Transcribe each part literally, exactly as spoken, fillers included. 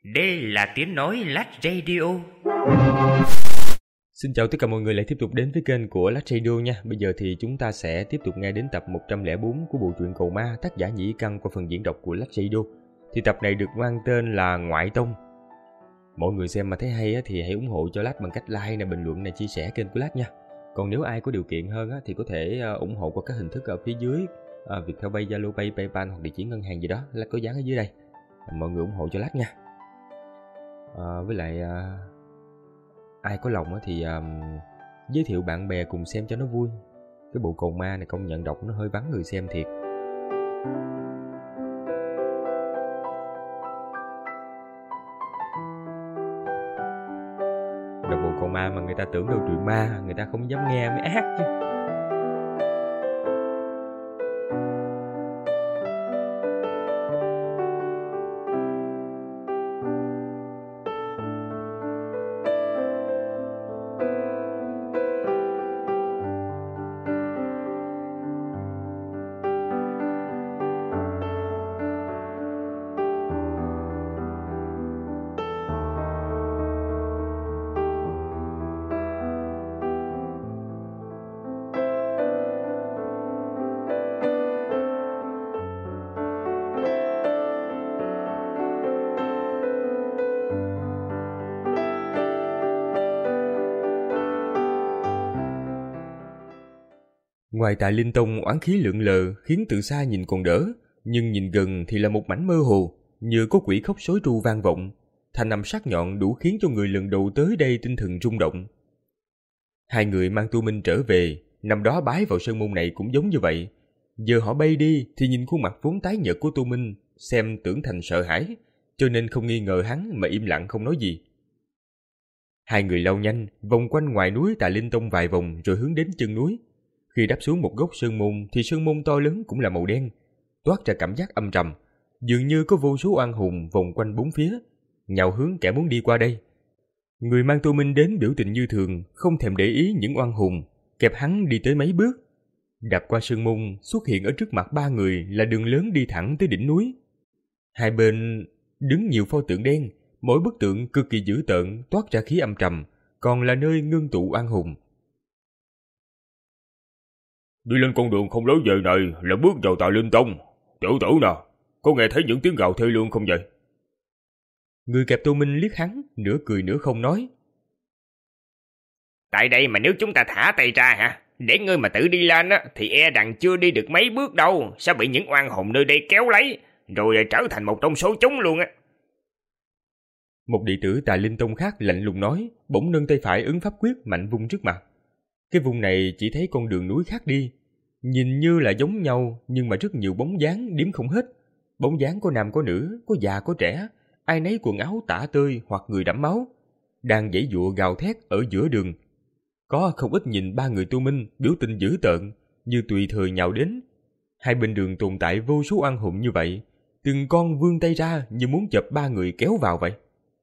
Đây là tiếng nói Lát Radio. Xin chào tất cả mọi người lại tiếp tục đến với kênh của Lát Radio nha. Bây giờ thì chúng ta sẽ tiếp tục nghe đến tập một trăm lẻ bốn của bộ truyện Cầu Ma, tác giả Nhĩ Căn qua phần diễn đọc của Lát Radio. Thì tập này được mang tên là Ngoại Tông. Mọi người xem mà thấy hay thì hãy ủng hộ cho Lát bằng cách like, này, bình luận, này, chia sẻ kênh của Lát nha. Còn nếu ai có điều kiện hơn thì có thể ủng hộ qua các hình thức ở phía dưới, Viettelpay, Zalo Pay, PayPal hoặc địa chỉ ngân hàng gì đó, Lát có dán ở dưới đây. Mọi người ủng hộ cho Lát nha. À, với lại à, ai có lòng thì à, giới thiệu bạn bè cùng xem cho nó vui. Cái bộ Cầu Ma này công nhận đọc nó hơi vắng người xem thiệt. Đọc bộ Cầu Ma mà người ta tưởng đâu truyện ma, người ta không dám nghe mới ác chứ. Ngoài Tại Linh Tông oán khí lượn lờ khiến từ xa nhìn còn đỡ, nhưng nhìn gần thì là một mảnh mơ hồ, như có quỷ khóc sói tru vang vọng. Thanh âm sắc nhọn đủ khiến cho người lần đầu tới đây tinh thần rung động. Hai người mang Tu Minh trở về, năm đó bái vào sơn môn này cũng giống như vậy. Giờ họ bay đi thì nhìn khuôn mặt vốn tái nhợt của Tu Minh, xem tưởng thành sợ hãi, cho nên không nghi ngờ hắn mà im lặng không nói gì. Hai người lao nhanh, vòng quanh ngoài núi Tại Linh Tông vài vòng rồi hướng đến chân núi. Khi đáp xuống một gốc sơn môn thì sơn môn to lớn cũng là màu đen, toát ra cảm giác âm trầm, dường như có vô số oan hồn vòng quanh bốn phía, nhào hướng kẻ muốn đi qua đây. Người mang Tu Minh đến biểu tình như thường, không thèm để ý những oan hồn, kẹp hắn đi tới mấy bước. Đạp qua sơn môn, xuất hiện ở trước mặt ba người là đường lớn đi thẳng tới đỉnh núi. Hai bên đứng nhiều pho tượng đen, mỗi bức tượng cực kỳ dữ tợn, toát ra khí âm trầm, còn là nơi ngưng tụ oan hồn. Đi lên con đường không lối về này là bước vào Tại Linh Tông. Tiểu tử nào, có nghe thấy những tiếng gào thê lương không vậy? Người kẹp Tu Minh liếc hắn, nửa cười nửa không nói. Tại đây mà nếu chúng ta thả tay ra hả, để ngươi mà tự đi lên á, thì e rằng chưa đi được mấy bước đâu, sẽ bị những oan hồn nơi đây kéo lấy, rồi trở thành một trong số chúng luôn á. Một đệ tử Tại Linh Tông khác lạnh lùng nói, bỗng nâng tay phải ấn pháp quyết mạnh vung trước mặt. Cái vùng này chỉ thấy con đường núi khác đi, nhìn như là giống nhau nhưng mà rất nhiều bóng dáng đếm không hết. Bóng dáng có nam có nữ, có già có trẻ, ai nấy quần áo tả tơi hoặc người đẫm máu, đang giãy giụa gào thét ở giữa đường. Có không ít nhìn ba người Tu Minh biểu tình dữ tợn, như tùy thời nhào đến. Hai bên đường tồn tại vô số oan hồn như vậy, từng con vươn tay ra như muốn chộp ba người kéo vào vậy.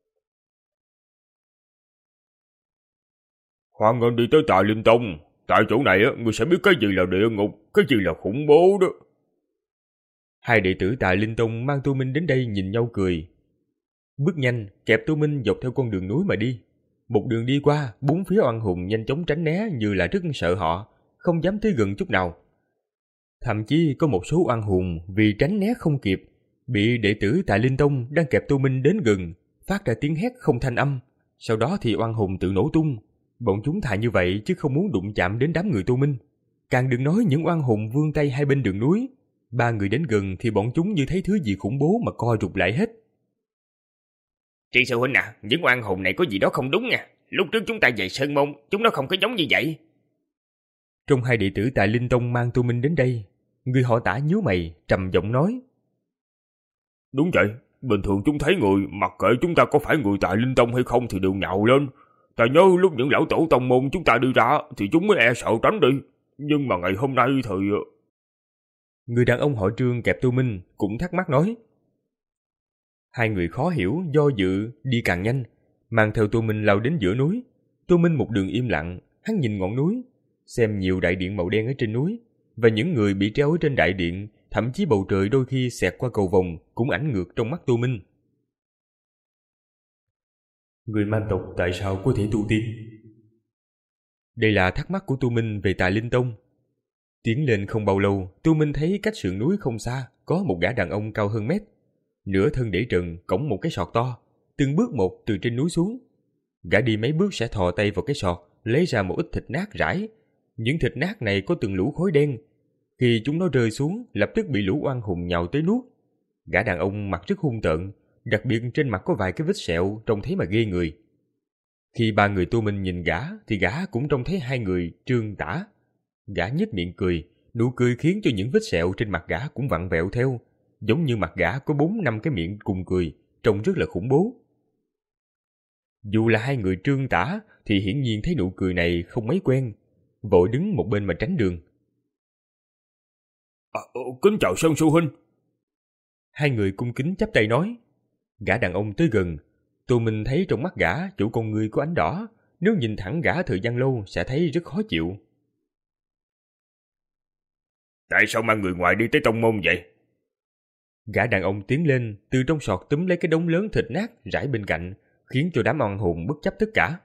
Hoan nghênh đi tới Tại Linh Tông. Tại chỗ này ngươi sẽ biết cái gì là địa ngục, cái gì là khủng bố đó. Hai đệ tử Tại Linh Tông mang Tu Minh đến đây nhìn nhau cười. Bước nhanh, kẹp Tu Minh dọc theo con đường núi mà đi. Một đường đi qua, bốn phía oan hồn nhanh chóng tránh né như là rất sợ họ, không dám tới gần chút nào. Thậm chí có một số oan hồn vì tránh né không kịp, bị đệ tử Tại Linh Tông đang kẹp Tu Minh đến gần, phát ra tiếng hét không thanh âm. Sau đó thì oan hồn tự nổ tung. Bọn chúng thà như vậy chứ không muốn đụng chạm đến đám người Tu Minh. Càng đừng nói những oan hồn vươn tay hai bên đường núi. Ba người đến gần thì bọn chúng như thấy thứ gì khủng bố mà co rụt lại hết. Chị sư huynh à, những oan hồn này có gì đó không đúng nha. Lúc trước chúng ta về Sơn Môn, chúng nó không có giống như vậy. Trong hai đệ tử Tại Linh Tông mang Tu Minh đến đây, người họ Tả nhíu mày, trầm giọng nói. Đúng vậy, bình thường chúng thấy người, mặc kệ chúng ta có phải người Tại Linh Tông hay không thì đều nhào lên. Ta nhớ lúc những lão tổ tông môn chúng ta đi ra thì chúng mới e sợ tránh đi. Nhưng mà ngày hôm nay thì... Người đàn ông họ Trương kẹp Tu Minh cũng thắc mắc nói. Hai người khó hiểu, do dự, đi càng nhanh, mang theo Tu Minh lao đến giữa núi. Tu Minh một đường im lặng, hắn nhìn ngọn núi, xem nhiều đại điện màu đen ở trên núi, và những người bị treo ở trên đại điện, thậm chí bầu trời đôi khi xẹt qua cầu vồng cũng ảnh ngược trong mắt Tu Minh. Người man tộc tại sao có thể tu tiên? Đây là thắc mắc của Tu Minh về Tà Linh Tông. Tiến lên không bao lâu, Tu Minh thấy cách sườn núi không xa có một gã đàn ông cao hơn mét, nửa thân để trần, cõng một cái sọt to, từng bước một từ trên núi xuống. Gã đi mấy bước sẽ thò tay vào cái sọt, lấy ra một ít thịt nát rải. Những thịt nát này có từng lũ khối đen. Khi chúng nó rơi xuống, lập tức bị lũ oan hùng nhào tới nuốt. Gã đàn ông mặt rất hung tợn, đặc biệt trên mặt có vài cái vết sẹo trông thấy mà ghê người. Khi ba người Tu Minh nhìn gã, thì gã cũng trông thấy hai người Trương Tả. Gã nhếch miệng cười, nụ cười khiến cho những vết sẹo trên mặt gã cũng vặn vẹo theo, giống như mặt gã có bốn năm cái miệng cùng cười, trông rất là khủng bố. Dù là hai người Trương Tả thì hiển nhiên thấy nụ cười này không mấy quen, vội đứng một bên mà tránh đường. À, kính chào Sơn Sư huynh. Hai người cung kính chắp tay nói. Gã đàn ông tới gần, Tu Minh thấy trong mắt gã chủ con người có ánh đỏ, nếu nhìn thẳng gã thời gian lâu sẽ thấy rất khó chịu. Tại sao mang người ngoài đi tới tông môn vậy? Gã đàn ông tiến lên, từ trong sọt túm lấy cái đống lớn thịt nát rải bên cạnh, khiến cho đám oan hồn bất chấp tất cả.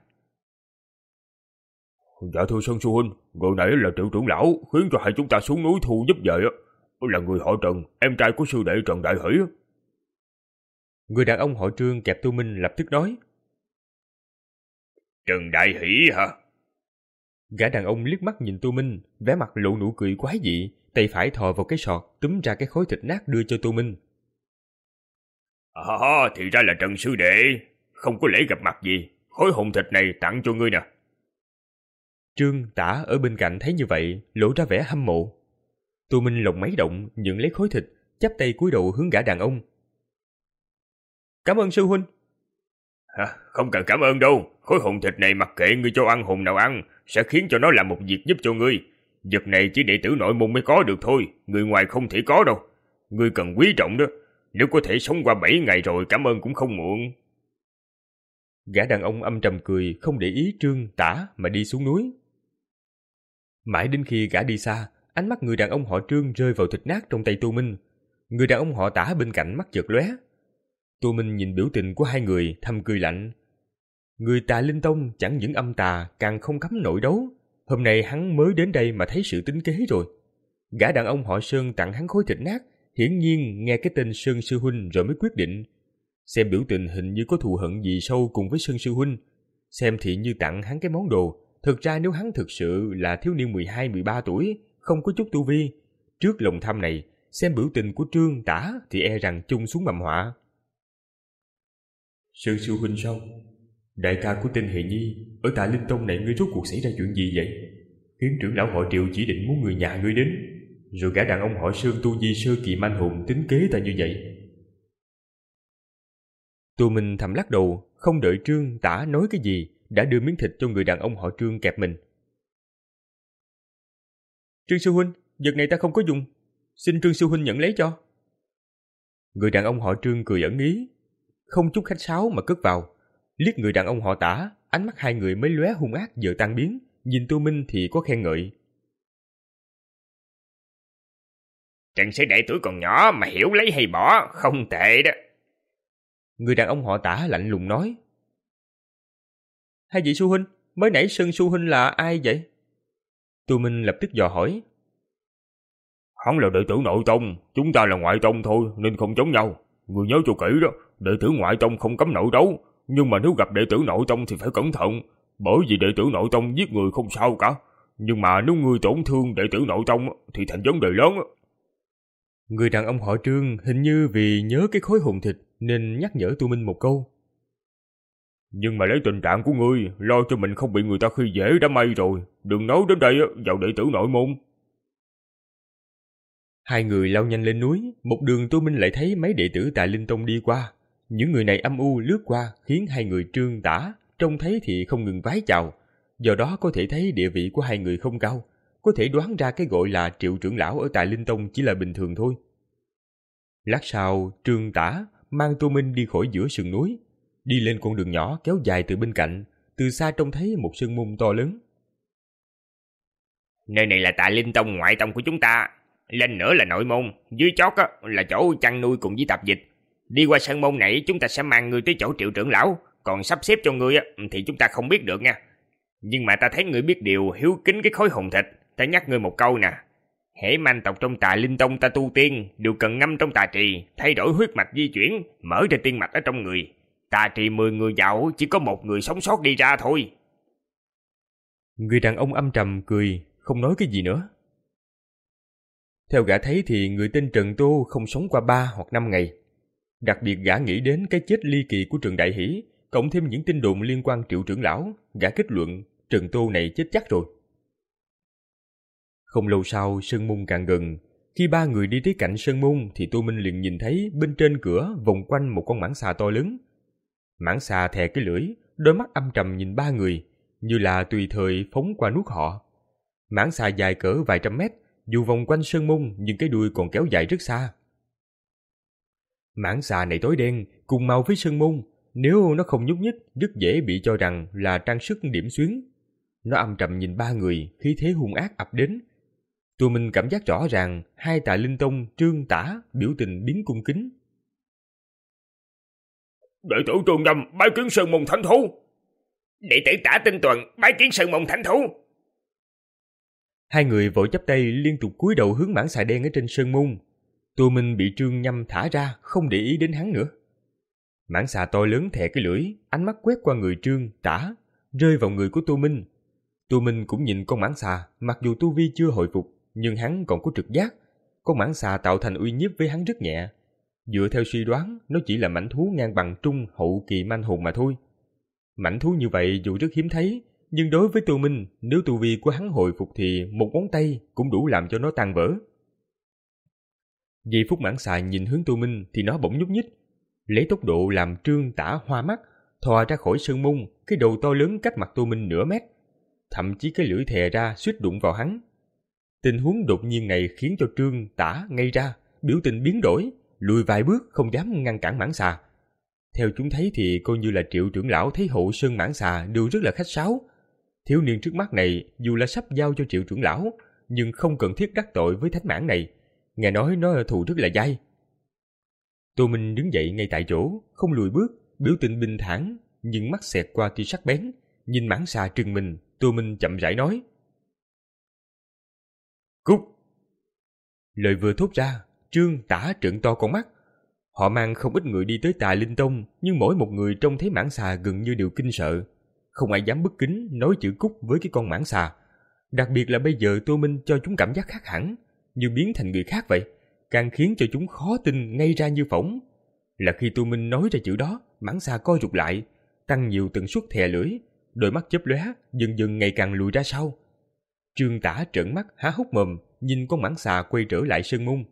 Dạ thưa Sơn Sư huynh, người này là Triệu trưởng lão, khiến cho hai chúng ta xuống núi thu giúp vậy á. Là người họ Trần, em trai của sư đệ Trần Đại Hỷ. Người đàn ông họ Trương kẹp Tu Minh lập tức nói. Trần Đại Hỷ hả? Gã đàn ông liếc mắt nhìn Tu Minh, vẻ mặt lộ nụ cười quái dị, tay phải thò vào cái sọt, túm ra cái khối thịt nát đưa cho Tu Minh. À, thì ra là Trần sư đệ, không có lễ gặp mặt gì, khối hồn thịt này tặng cho ngươi nè. Trương Tả ở bên cạnh thấy như vậy, lộ ra vẻ hâm mộ. Tu Minh lòng máy động, nhận lấy khối thịt, chắp tay cúi đầu hướng gã đàn ông. Cảm ơn sư huynh. Hả? Không cần cảm ơn đâu, khối hồn thịt này mặc kệ ngươi cho ăn hồn nào ăn, sẽ khiến cho nó làm một việc giúp cho ngươi. Vật này chỉ đệ tử nội môn mới có được thôi, người ngoài không thể có đâu. Ngươi cần quý trọng đó, nếu có thể sống qua bảy ngày rồi cảm ơn cũng không muộn. Gã đàn ông âm trầm cười, không để ý Trương Tả mà đi xuống núi. Mãi đến khi gã đi xa, ánh mắt người đàn ông họ Trương rơi vào thịt nát trong tay Tu Minh. Người đàn ông họ Tả bên cạnh mắt chợt lóe. Tu Minh nhìn biểu tình của hai người, thầm cười lạnh. Người Tà Linh Tông chẳng những âm tà, càng không cấm nội đấu. Hôm nay hắn mới đến đây mà thấy sự tính kế rồi. Gã đàn ông họ Sơn tặng hắn khối thịt nát, hiển nhiên nghe cái tên Sơn sư huynh rồi mới quyết định. Xem biểu tình hình như có thù hận gì sâu cùng với Sơn sư huynh. Xem thì như tặng hắn cái món đồ. Thực ra nếu hắn thực sự là thiếu niên mười hai mười ba tuổi, không có chút tu vi, trước lòng tham này, xem biểu tình của Trương Tả thì e rằng chung xuống mầm họa. Sơn sư huynh sao? Đại ca của tên Hề Nhi, ở Tà Linh Tông này ngươi rốt cuộc xảy ra chuyện gì vậy? Khiến trưởng lão họ Triệu chỉ định muốn người nhà ngươi đến, rồi gã đàn ông họ Sơn tu vi sơ kỳ manh hồn tính kế ta như vậy. Tu Minh thầm lắc đầu, không đợi Trương Tả nói cái gì, đã đưa miếng thịt cho người đàn ông họ Trương kẹp mình. Trương sư huynh, vật này ta không có dùng, xin Trương sư huynh nhận lấy cho. Người đàn ông họ Trương cười ẩn ý, không chút khách sáo mà cất vào. Liếc người đàn ông họ Tả, ánh mắt hai người mới lóe hung ác giờ tan biến, nhìn Tu Minh thì có khen ngợi. Trần sư đệ tuổi còn nhỏ mà hiểu lấy hay bỏ, không tệ đó. Người đàn ông họ Tả lạnh lùng nói. Hai vị sư huynh, mới nãy Sơn sư huynh là ai vậy? Tu Minh lập tức dò hỏi. Hắn là đệ tử nội tông, chúng ta là ngoại tông thôi nên không giống nhau. Người nhớ cho kỹ đó, đệ tử ngoại tông không cấm nội đấu, nhưng mà nếu gặp đệ tử nội tông thì phải cẩn thận, bởi vì đệ tử nội tông giết người không sao cả, nhưng mà nếu người tổn thương đệ tử nội tông thì thành vấn đề lớn. Người đàn ông họ Trương hình như vì nhớ cái khối hồn thịt nên nhắc nhở Tu Minh một câu. Nhưng mà lấy tình trạng của ngươi, lo cho mình không bị người ta khi dễ đã may rồi, đừng nói đến đây vào đệ tử nội môn. Hai người lao nhanh lên núi, một đường Tu Minh lại thấy mấy đệ tử Tà Linh Tông đi qua. Những người này âm u lướt qua khiến hai người Trương Tả trông thấy thì không ngừng vái chào. Do đó có thể thấy địa vị của hai người không cao, có thể đoán ra cái gọi là Triệu trưởng lão ở Tà Linh Tông chỉ là bình thường thôi. Lát sau, Trương Tả mang Tu Minh đi khỏi giữa sườn núi, đi lên con đường nhỏ kéo dài từ bên cạnh, từ xa trông thấy một sơn môn to lớn. Nơi này là Tà Linh Tông ngoại tông của chúng ta, lên nữa là nội môn, dưới chót á, là chỗ chăn nuôi cùng với tạp dịch. Đi qua sơn môn này chúng ta sẽ mang người tới chỗ Triệu trưởng lão, còn sắp xếp cho ngươi á, thì chúng ta không biết được nha. Nhưng mà ta thấy ngươi biết điều hiếu kính cái khối hồn thịt. Ta nhắc ngươi một câu nè. Hễ manh tộc trong Tà Linh Tông ta tu tiên đều cần ngâm trong tà trì, thay đổi huyết mạch di chuyển, mở ra tiên mạch ở trong người. Tà trì mười người vào chỉ có một người sống sót đi ra thôi. Người đàn ông âm trầm cười, không nói cái gì nữa. Theo gã thấy thì người tên Trần Tô không sống qua ba hoặc năm ngày. Đặc biệt gã nghĩ đến cái chết ly kỳ của Trần Đại Hỷ, cộng thêm những tin đồn liên quan Triệu trưởng lão, gã kết luận Trần Tô này chết chắc rồi. Không lâu sau, sơn môn càng gần. Khi ba người đi tới cạnh sơn môn thì Tô Minh liền nhìn thấy bên trên cửa vòng quanh một con mãng xà to lớn. Mãng xà thè cái lưỡi, đôi mắt âm trầm nhìn ba người, như là tùy thời phóng qua nuốt họ. Mãng xà dài cỡ vài trăm mét, dù vòng quanh sơn môn nhưng cái đuôi còn kéo dài rất xa. Mãng xà này tối đen, cùng màu với sơn môn, nếu nó không nhúc nhích, rất dễ bị cho rằng là trang sức điểm xuyến. Nó âm trầm nhìn ba người, khí thế hung ác ập đến. Tụi mình cảm giác rõ ràng hai Tà Linh Tông Trương Tả biểu tình biến cung kính. Đệ tử Trương Nhâm bái kiến Sơn Môn Thánh Thú. Đệ tử Tả Tinh Tuần bái kiến Sơn Môn Thánh Thú. Hai người vội chắp tay liên tục cúi đầu hướng mãng xà đen ở trên sơn môn. Tụi mình bị Trương Nhâm thả ra, không để ý đến hắn nữa. Mãng xà to lớn thè cái lưỡi, ánh mắt quét qua người Trương Tả, rơi vào người của Tô Minh. Tô Minh cũng nhìn con mãng xà, mặc dù tu vi chưa hồi phục, nhưng hắn còn có trực giác. Con mãng xà tạo thành uy nhiếp với hắn rất nhẹ. Dựa theo suy đoán, nó chỉ là mãnh thú ngang bằng trung hậu kỳ manh hồn mà thôi. Mãnh thú như vậy dù rất hiếm thấy, nhưng đối với Tô Minh, nếu tu vi của hắn hồi phục thì một ngón tay cũng đủ làm cho nó tan vỡ. Giây phút mãng xà nhìn hướng Tô Minh thì nó bỗng nhúc nhích, lấy tốc độ làm Trương Tả hoa mắt, thò ra khỏi sơn môn, cái đầu to lớn cách mặt Tô Minh nửa mét. Thậm chí cái lưỡi thè ra suýt đụng vào hắn. Tình huống đột nhiên này khiến cho Trương Tả ngây ra, biểu tình biến đổi, lùi vài bước không dám ngăn cản mãng xà. Theo chúng thấy thì coi như là Triệu trưởng lão thấy hộ sơn mãng xà đều rất là khách sáo. Thiếu niên trước mắt này dù là sắp giao cho Triệu trưởng lão, nhưng không cần thiết đắc tội với thánh mãng này. Nghe nói nó thù rất là dai. Tô Minh đứng dậy ngay tại chỗ, không lùi bước, biểu tình bình thản, nhưng mắt xẹt qua tia sắc bén. Nhìn mãng xà trừng mình, Tô Minh chậm rãi nói: Cút! Lời vừa thốt ra, Trương Tả trợn to con mắt. Họ mang không ít người đi tới Tà Linh Tông, nhưng mỗi một người trông thấy mãng xà gần như đều kinh sợ. Không ai dám bất kính nói chữ cút với cái con mãng xà. Đặc biệt là bây giờ Tô Minh cho chúng cảm giác khác hẳn, như biến thành người khác vậy, càng khiến cho chúng khó tin ngay ra như phỏng. Là khi Tô Minh nói ra chữ đó, mãng xà co rụt lại, tăng nhiều tần suất thè lưỡi, đôi mắt chớp lóe, dần dần ngày càng lùi ra sau. Trương Tả trợn mắt há hốc mồm, nhìn con mãng xà quay trở lại sơn môn.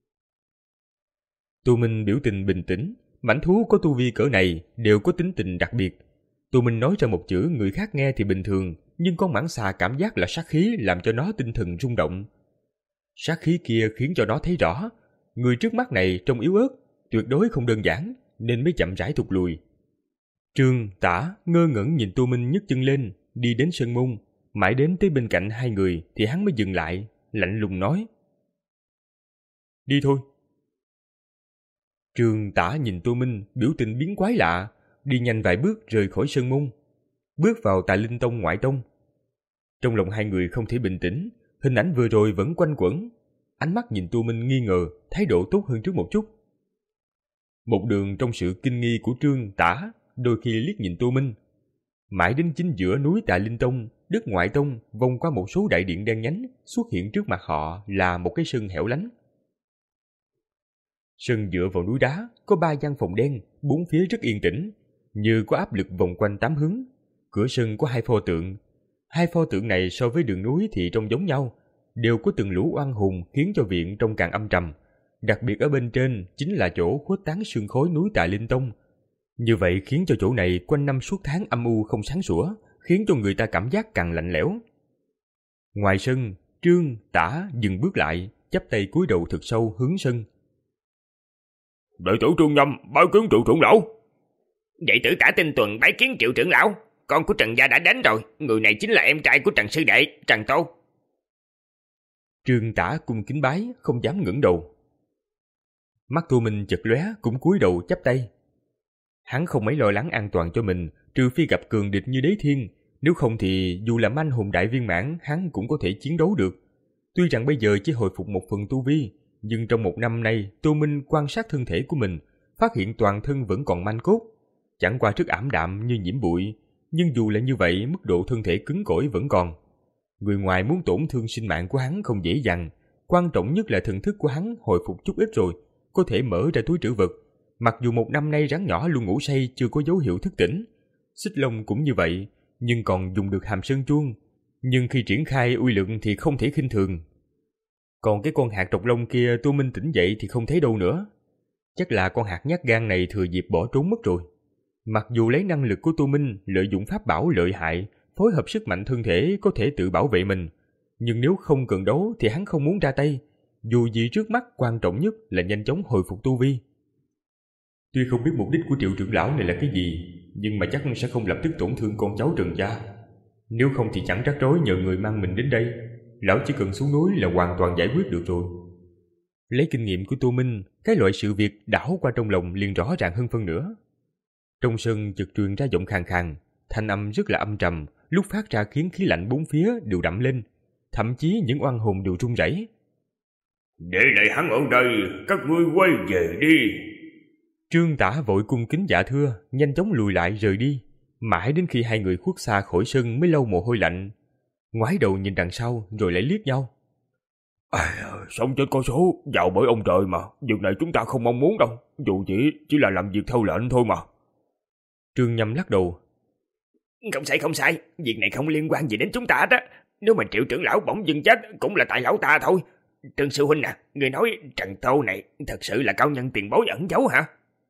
Tô Minh biểu tình bình tĩnh, mãnh thú có tu vi cỡ này đều có tính tình đặc biệt. Tô Minh nói ra một chữ người khác nghe thì bình thường, nhưng con mãng xà cảm giác là sát khí làm cho nó tinh thần rung động. Sát khí kia khiến cho nó thấy rõ, người trước mắt này trông yếu ớt, tuyệt đối không đơn giản, nên mới chậm rãi thụt lùi. Trương Tả ngơ ngẩn nhìn Tô Minh nhấc chân lên, đi đến sơn môn, mãi đến tới bên cạnh hai người thì hắn mới dừng lại, lạnh lùng nói: Đi thôi. Trương Tả nhìn Tô Minh, biểu tình biến quái lạ, đi nhanh vài bước rời khỏi sơn môn, bước vào Tà Linh Tông ngoại tông. Trong lòng hai người không thể bình tĩnh, hình ảnh vừa rồi vẫn quanh quẩn. Ánh mắt nhìn Tô Minh nghi ngờ, thái độ tốt hơn trước một chút. Một đường trong sự kinh nghi của Trương Tả, đôi khi liếc nhìn Tô Minh. Mãi đến chính giữa núi Tà Linh Tông, đất ngoại tông, vòng qua một số đại điện đen nhánh, xuất hiện trước mặt họ là một cái sân hẻo lánh. Sân dựa vào núi đá, có ba gian phòng đen, bốn phía rất yên tĩnh, như có áp lực vòng quanh tám hướng. Cửa sân có hai pho tượng. Hai pho tượng này so với đường núi thì trông giống nhau, đều có từng lũ oan hùng khiến cho viện trông càng âm trầm. Đặc biệt ở bên trên chính là chỗ khuếch tán sương khói núi Tà Linh Tông. Như vậy khiến cho chỗ này quanh năm suốt tháng âm u không sáng sủa, khiến cho người ta cảm giác càng lạnh lẽo. Ngoài sân, Trương Tả dừng bước lại, chắp tay cúi đầu thật sâu hướng sân. Đệ tử Trương Nhâm bái kiến Triệu trưởng lão. Đệ tử Tả Tinh Tuần bái kiến Triệu trưởng lão. Con của Trần gia đã đến rồi, người này chính là em trai của Trần sư đệ, Trần Tô. Trương Tả cung kính bái, không dám ngẩng đầu. Mắt Tô Minh chật lóe, cũng cúi đầu chắp tay. Hắn không mấy lo lắng an toàn cho mình, trừ phi gặp cường địch như Đế Thiên, nếu không thì dù là anh hùng đại viên mãn, hắn cũng có thể chiến đấu được. Tuy rằng bây giờ chỉ hồi phục một phần tu vi, nhưng trong một năm nay, Tô Minh quan sát thân thể của mình, phát hiện toàn thân vẫn còn manh cốt, chẳng qua rất ảm đạm như nhiễm bụi, nhưng dù là như vậy, mức độ thân thể cứng cỏi vẫn còn. Người ngoài muốn tổn thương sinh mạng của hắn không dễ dàng, quan trọng nhất là thần thức của hắn hồi phục chút ít rồi, có thể mở ra túi trữ vật. Mặc dù một năm nay rắn nhỏ luôn ngủ say chưa có dấu hiệu thức tỉnh, Xích Long cũng như vậy, nhưng còn dùng được hàm sơn chuông, nhưng khi triển khai uy lực thì không thể khinh thường. Còn cái con hạt trọc lông kia Tô Minh tỉnh dậy thì không thấy đâu nữa. Chắc là con hạt nhát gan này thừa dịp bỏ trốn mất rồi. Mặc dù lấy năng lực của Tô Minh lợi dụng pháp bảo lợi hại, phối hợp sức mạnh thân thể có thể tự bảo vệ mình, nhưng nếu không cần đấu thì hắn không muốn ra tay, dù gì trước mắt quan trọng nhất là nhanh chóng hồi phục tu vi. Tuy không biết mục đích của Triệu trưởng lão này là cái gì, nhưng mà chắc sẽ không lập tức tổn thương con cháu Trần gia. Nếu không thì chẳng rắc rối nhờ người mang mình đến đây, lão chỉ cần xuống núi là hoàn toàn giải quyết được rồi. Lấy kinh nghiệm của Tô Minh, cái loại sự việc đảo qua trong lòng liền rõ ràng hơn phân nữa. Trong sân chợt truyền ra giọng khàn khàn, thanh âm rất là âm trầm, lúc phát ra khiến khí lạnh bốn phía đều đậm lên, thậm chí những oan hồn đều run rẩy. Để lại hắn ở đây, các ngươi quay về đi. Trương Tả vội cung kính dạ thưa, nhanh chóng lùi lại rời đi, mãi đến khi hai người khuất xa khỏi sân mới lau mồ hôi lạnh, ngoái đầu nhìn đằng sau rồi lại liếc nhau. À, sống chết có số, giàu bởi ông trời mà, việc này chúng ta không mong muốn đâu, dù chỉ chỉ là làm việc theo lệnh thôi mà. Trương Nhâm lắc đầu. Không sai không sai, việc này không liên quan gì đến chúng ta đó. Nếu mà Triệu trưởng lão bỗng dưng chết cũng là tại lão ta thôi. Trương sư huynh à, người nói Trần Tô này thật sự là cao nhân tiền bối ẩn giấu hả?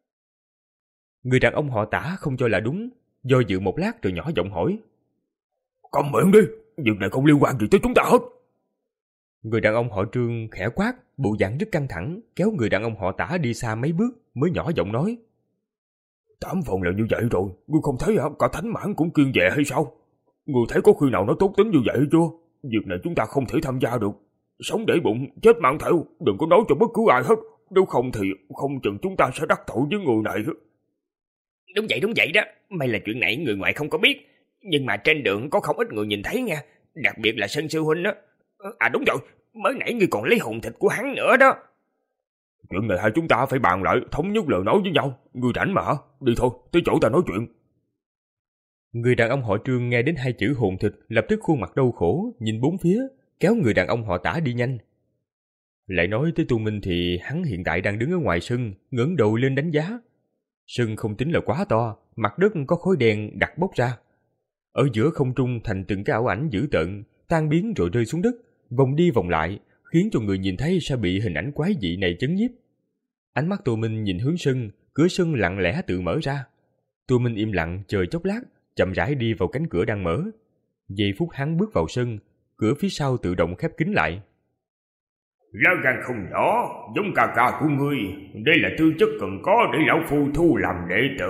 Người đàn ông họ Tả không cho là đúng, do dự một lát rồi nhỏ giọng hỏi. Cầm miệng đi, việc này không liên quan gì tới chúng ta hết. Người đàn ông họ Trương khẽ quát, bộ dạng rất căng thẳng, kéo người đàn ông họ Tả đi xa mấy bước mới nhỏ giọng nói. Tám phần là như vậy rồi, ngươi không thấy hả? Cả thánh mãn cũng kiêng dè hay sao? Ngươi thấy có khi nào nó tốt tính như vậy chưa? Việc này chúng ta không thể tham gia được. Sống để bụng, chết mang theo, đừng có nói cho bất cứ ai hết. Nếu không thì không chừng chúng ta sẽ đắc tội với người này. Đúng vậy đúng vậy đó, may là chuyện này người ngoài không có biết. Nhưng mà trên đường có không ít người nhìn thấy nha, đặc biệt là Sơn sư huynh đó. À đúng rồi, mới nãy ngươi còn lấy hồn thịt của hắn nữa đó. Chuyện này hai chúng ta phải bàn lại, thống nhất lời nói với nhau. Ngươi rảnh mà hả? Đi thôi, tới chỗ ta nói chuyện. Người đàn ông họ Trương nghe đến hai chữ hồn thịt, lập tức khuôn mặt đau khổ, nhìn bốn phía, kéo người đàn ông họ Tả đi nhanh. Lại nói tới Tô Minh thì hắn hiện tại đang đứng ở ngoài sân, ngẩng đầu lên đánh giá. Sân không tính là quá to, mặt đất có khói đen đặc bốc ra. Ở giữa không trung thành từng cái ảo ảnh dữ tợn, tan biến rồi rơi xuống đất, vòng đi vòng lại, khiến cho người nhìn thấy sẽ bị hình ảnh quái dị này chấn nhiếp. Ánh mắt Tô Minh nhìn hướng sân, cửa sân lặng lẽ tự mở ra. Tô Minh im lặng chờ chốc lát, chậm rãi đi vào cánh cửa đang mở. Giây phút hắn bước vào sân, cửa phía sau tự động khép kín lại. Lá gan không nhỏ, giống ca ca của ngươi, đây là tư chất cần có để lão phu thu làm đệ tử.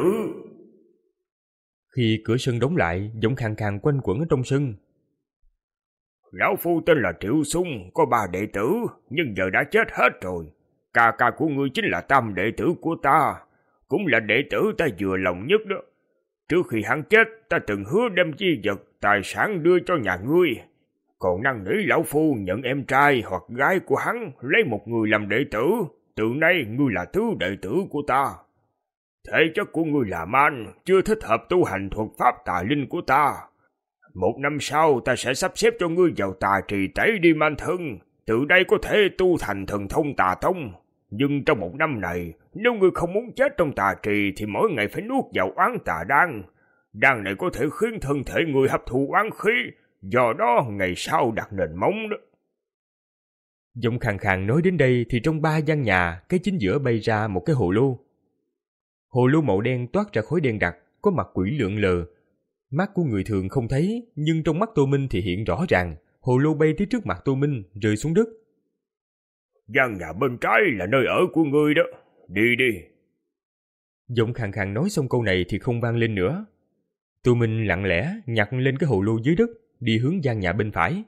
Khi cửa sân đóng lại, giọng khàn khàn quanh quẩn ở trong sân. Lão phu tên là Triệu Xung, có ba đệ tử, nhưng giờ đã chết hết rồi. Ca ca của ngươi chính là tam đệ tử của ta, cũng là đệ tử ta vừa lòng nhất đó. Trước khi hắn chết, ta từng hứa đem chi vật, tài sản đưa cho nhà ngươi. Còn năn nỉ lão phu nhận em trai hoặc gái của hắn, lấy một người làm đệ tử. Từ nay ngươi là thứ đệ tử của ta. Thể chất của ngươi là man, chưa thích hợp tu hành thuật pháp tà linh của ta. Một năm sau ta sẽ sắp xếp cho ngươi vào tà trì tẩy đi man thân, từ đây có thể tu thành thần thông tà tông. Nhưng trong một năm này, nếu ngươi không muốn chết trong tà trì thì mỗi ngày phải nuốt vào oán tà đan. Đan này có thể khiến thân thể ngươi hấp thụ oán khí, do đó ngày sau đặt nền móng đó. Giọng khàn khàn nói đến đây thì trong ba gian nhà, cái chính giữa bay ra một cái hồ lô. Hồ lô màu đen toát ra khói đen đặc, có mặt quỷ lượn lờ. Mắt của người thường không thấy, nhưng trong mắt Tô Minh thì hiện rõ ràng. Hồ lô bay tới trước mặt Tô Minh, rơi xuống đất. Gian nhà bên trái là nơi ở của ngươi đó, đi đi. Giọng khàn khàn nói xong câu này thì không vang lên nữa. Tô Minh lặng lẽ nhặt lên cái hồ lô dưới đất, đi hướng gian nhà bên phải.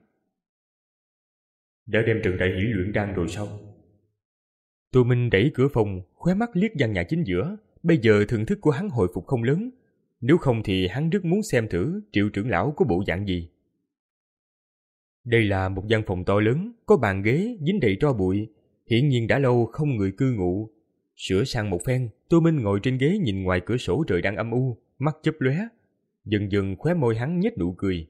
Đã đem Trần Đại Hỷ luyện đan rồi sao? Tô Minh đẩy cửa phòng, khóe mắt liếc gian nhà chính giữa, bây giờ thưởng thức của hắn hồi phục không lớn, nếu không thì hắn rất muốn xem thử Triệu trưởng lão có bộ dạng gì. Đây là một gian phòng to lớn, có bàn ghế dính đầy tro bụi, hiển nhiên đã lâu không người cư ngụ. Sửa sang một phen, Tô Minh ngồi trên ghế nhìn ngoài cửa sổ trời đang âm u, mắt chớp lóe. Dần dần khóe môi hắn nhếch nụ cười.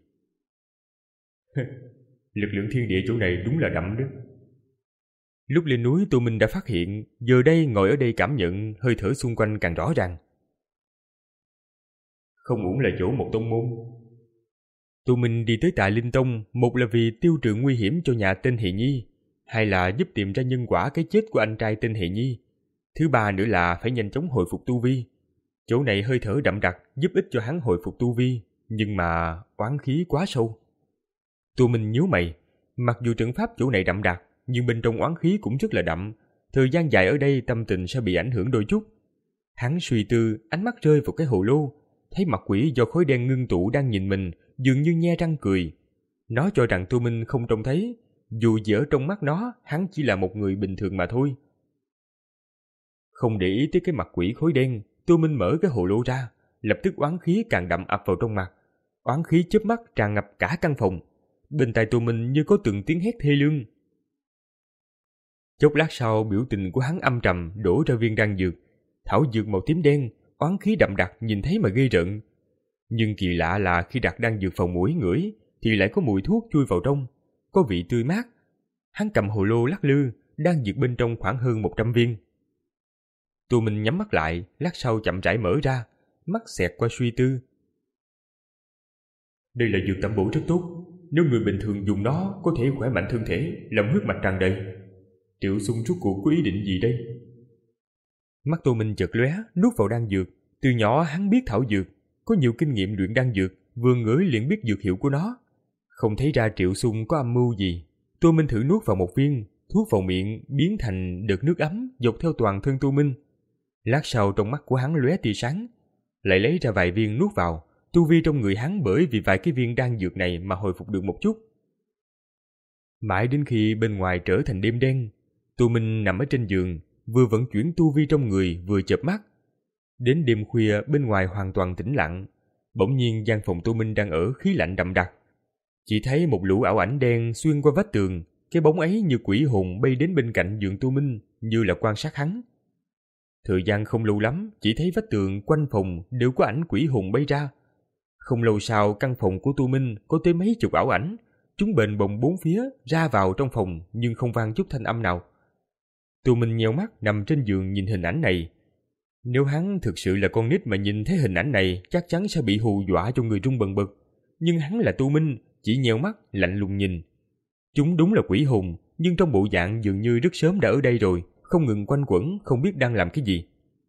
Lực lượng thiên địa chỗ này đúng là đậm đó. Lúc lên núi Tô Minh đã phát hiện, giờ đây ngồi ở đây cảm nhận hơi thở xung quanh càng rõ ràng. Không uổng là chỗ một tông môn. Tô Minh đi tới Tà Linh Tông, một là vì tiêu trừ nguy hiểm cho nhà tên Hề Nhi, hai là giúp tìm ra nhân quả cái chết của anh trai tên Hề Nhi. Thứ ba nữa là phải nhanh chóng hồi phục tu vi. Chỗ này hơi thở đậm đặc giúp ích cho hắn hồi phục tu vi, nhưng mà oán khí quá sâu. Tô Minh nhíu mày, mặc dù trận pháp chỗ này đậm đặc, nhưng bên trong oán khí cũng rất là đậm. Thời gian dài ở đây tâm tình sẽ bị ảnh hưởng đôi chút. Hắn suy tư, ánh mắt rơi vào cái hồ lô, thấy mặt quỷ do khói đen ngưng tụ đang nhìn mình, dường như nhe răng cười. Nó cho rằng Tô Minh không trông thấy, dù chỉ ở trong mắt nó, hắn chỉ là một người bình thường mà thôi. Không để ý tới cái mặt quỷ khối đen, Tô Minh mở cái hồ lô ra, lập tức oán khí càng đậm ập vào trong mặt. Oán khí chớp mắt tràn ngập cả căn phòng. Bên tai Tô Minh như có từng tiếng hét thê lương. Chốc lát sau, biểu tình của hắn âm trầm, đổ ra viên đan dược. Thảo dược màu tím đen, oán khí đậm đặc nhìn thấy mà ghê rợn. Nhưng kỳ lạ là khi đặt đan dược vào mũi ngửi thì lại có mùi thuốc chui vào trong, có vị tươi mát. Hắn cầm hồ lô lắc lư, đan dược bên trong khoảng hơn một trăm viên. Tô Minh nhắm mắt lại, lát sau chậm rãi mở ra, mắt xẹt qua suy tư. Đây là dược tẩm bổ rất tốt, nếu người bình thường dùng nó có thể khỏe mạnh thân thể, làm huyết mạch tràn đầy. Triệu Xung rốt cuộc có ý định gì đây? Mắt Tô Minh chợt lóe, nuốt vào đan dược. Từ nhỏ hắn biết thảo dược, có nhiều kinh nghiệm luyện đan dược, vừa ngửi liền biết dược hiệu của nó. Không thấy ra Triệu Xung có âm mưu gì. Tô Minh thử nuốt vào một viên, thuốc vào miệng biến thành đợt nước ấm dọc theo toàn thân Tô Minh. Lát sau trong mắt của hắn lóe tia sáng, lại lấy ra vài viên nuốt vào. Tu vi trong người hắn bởi vì vài cái viên đan dược này mà hồi phục được một chút. Mãi đến khi bên ngoài trở thành đêm đen, Tô Minh nằm ở trên giường, vừa vận chuyển tu vi trong người vừa chợp mắt. Đến đêm khuya bên ngoài hoàn toàn tĩnh lặng, bỗng nhiên gian phòng Tô Minh đang ở khí lạnh đậm đặc. Chỉ thấy một lũ ảo ảnh đen xuyên qua vách tường, cái bóng ấy như quỷ hồn bay đến bên cạnh giường Tô Minh, như là quan sát hắn. Thời gian không lâu lắm, chỉ thấy vách tường quanh phòng đều có ảnh quỷ hồn bay ra. Không lâu sau, căn phòng của Tô Minh có tới mấy chục ảo ảnh, chúng bền bồng bốn phía, ra vào trong phòng nhưng không vang chút thanh âm nào. Tô Minh nheo mắt nằm trên giường nhìn hình ảnh này. Nếu hắn thực sự là con nít mà nhìn thấy hình ảnh này, chắc chắn sẽ bị hù dọa cho người run bần bật. Nhưng hắn là Tô Minh, chỉ nheo mắt lạnh lùng nhìn. Chúng đúng là quỷ hồn, nhưng trong bộ dạng dường như rất sớm đã ở đây rồi, không ngừng quanh quẩn, không biết đang làm cái gì.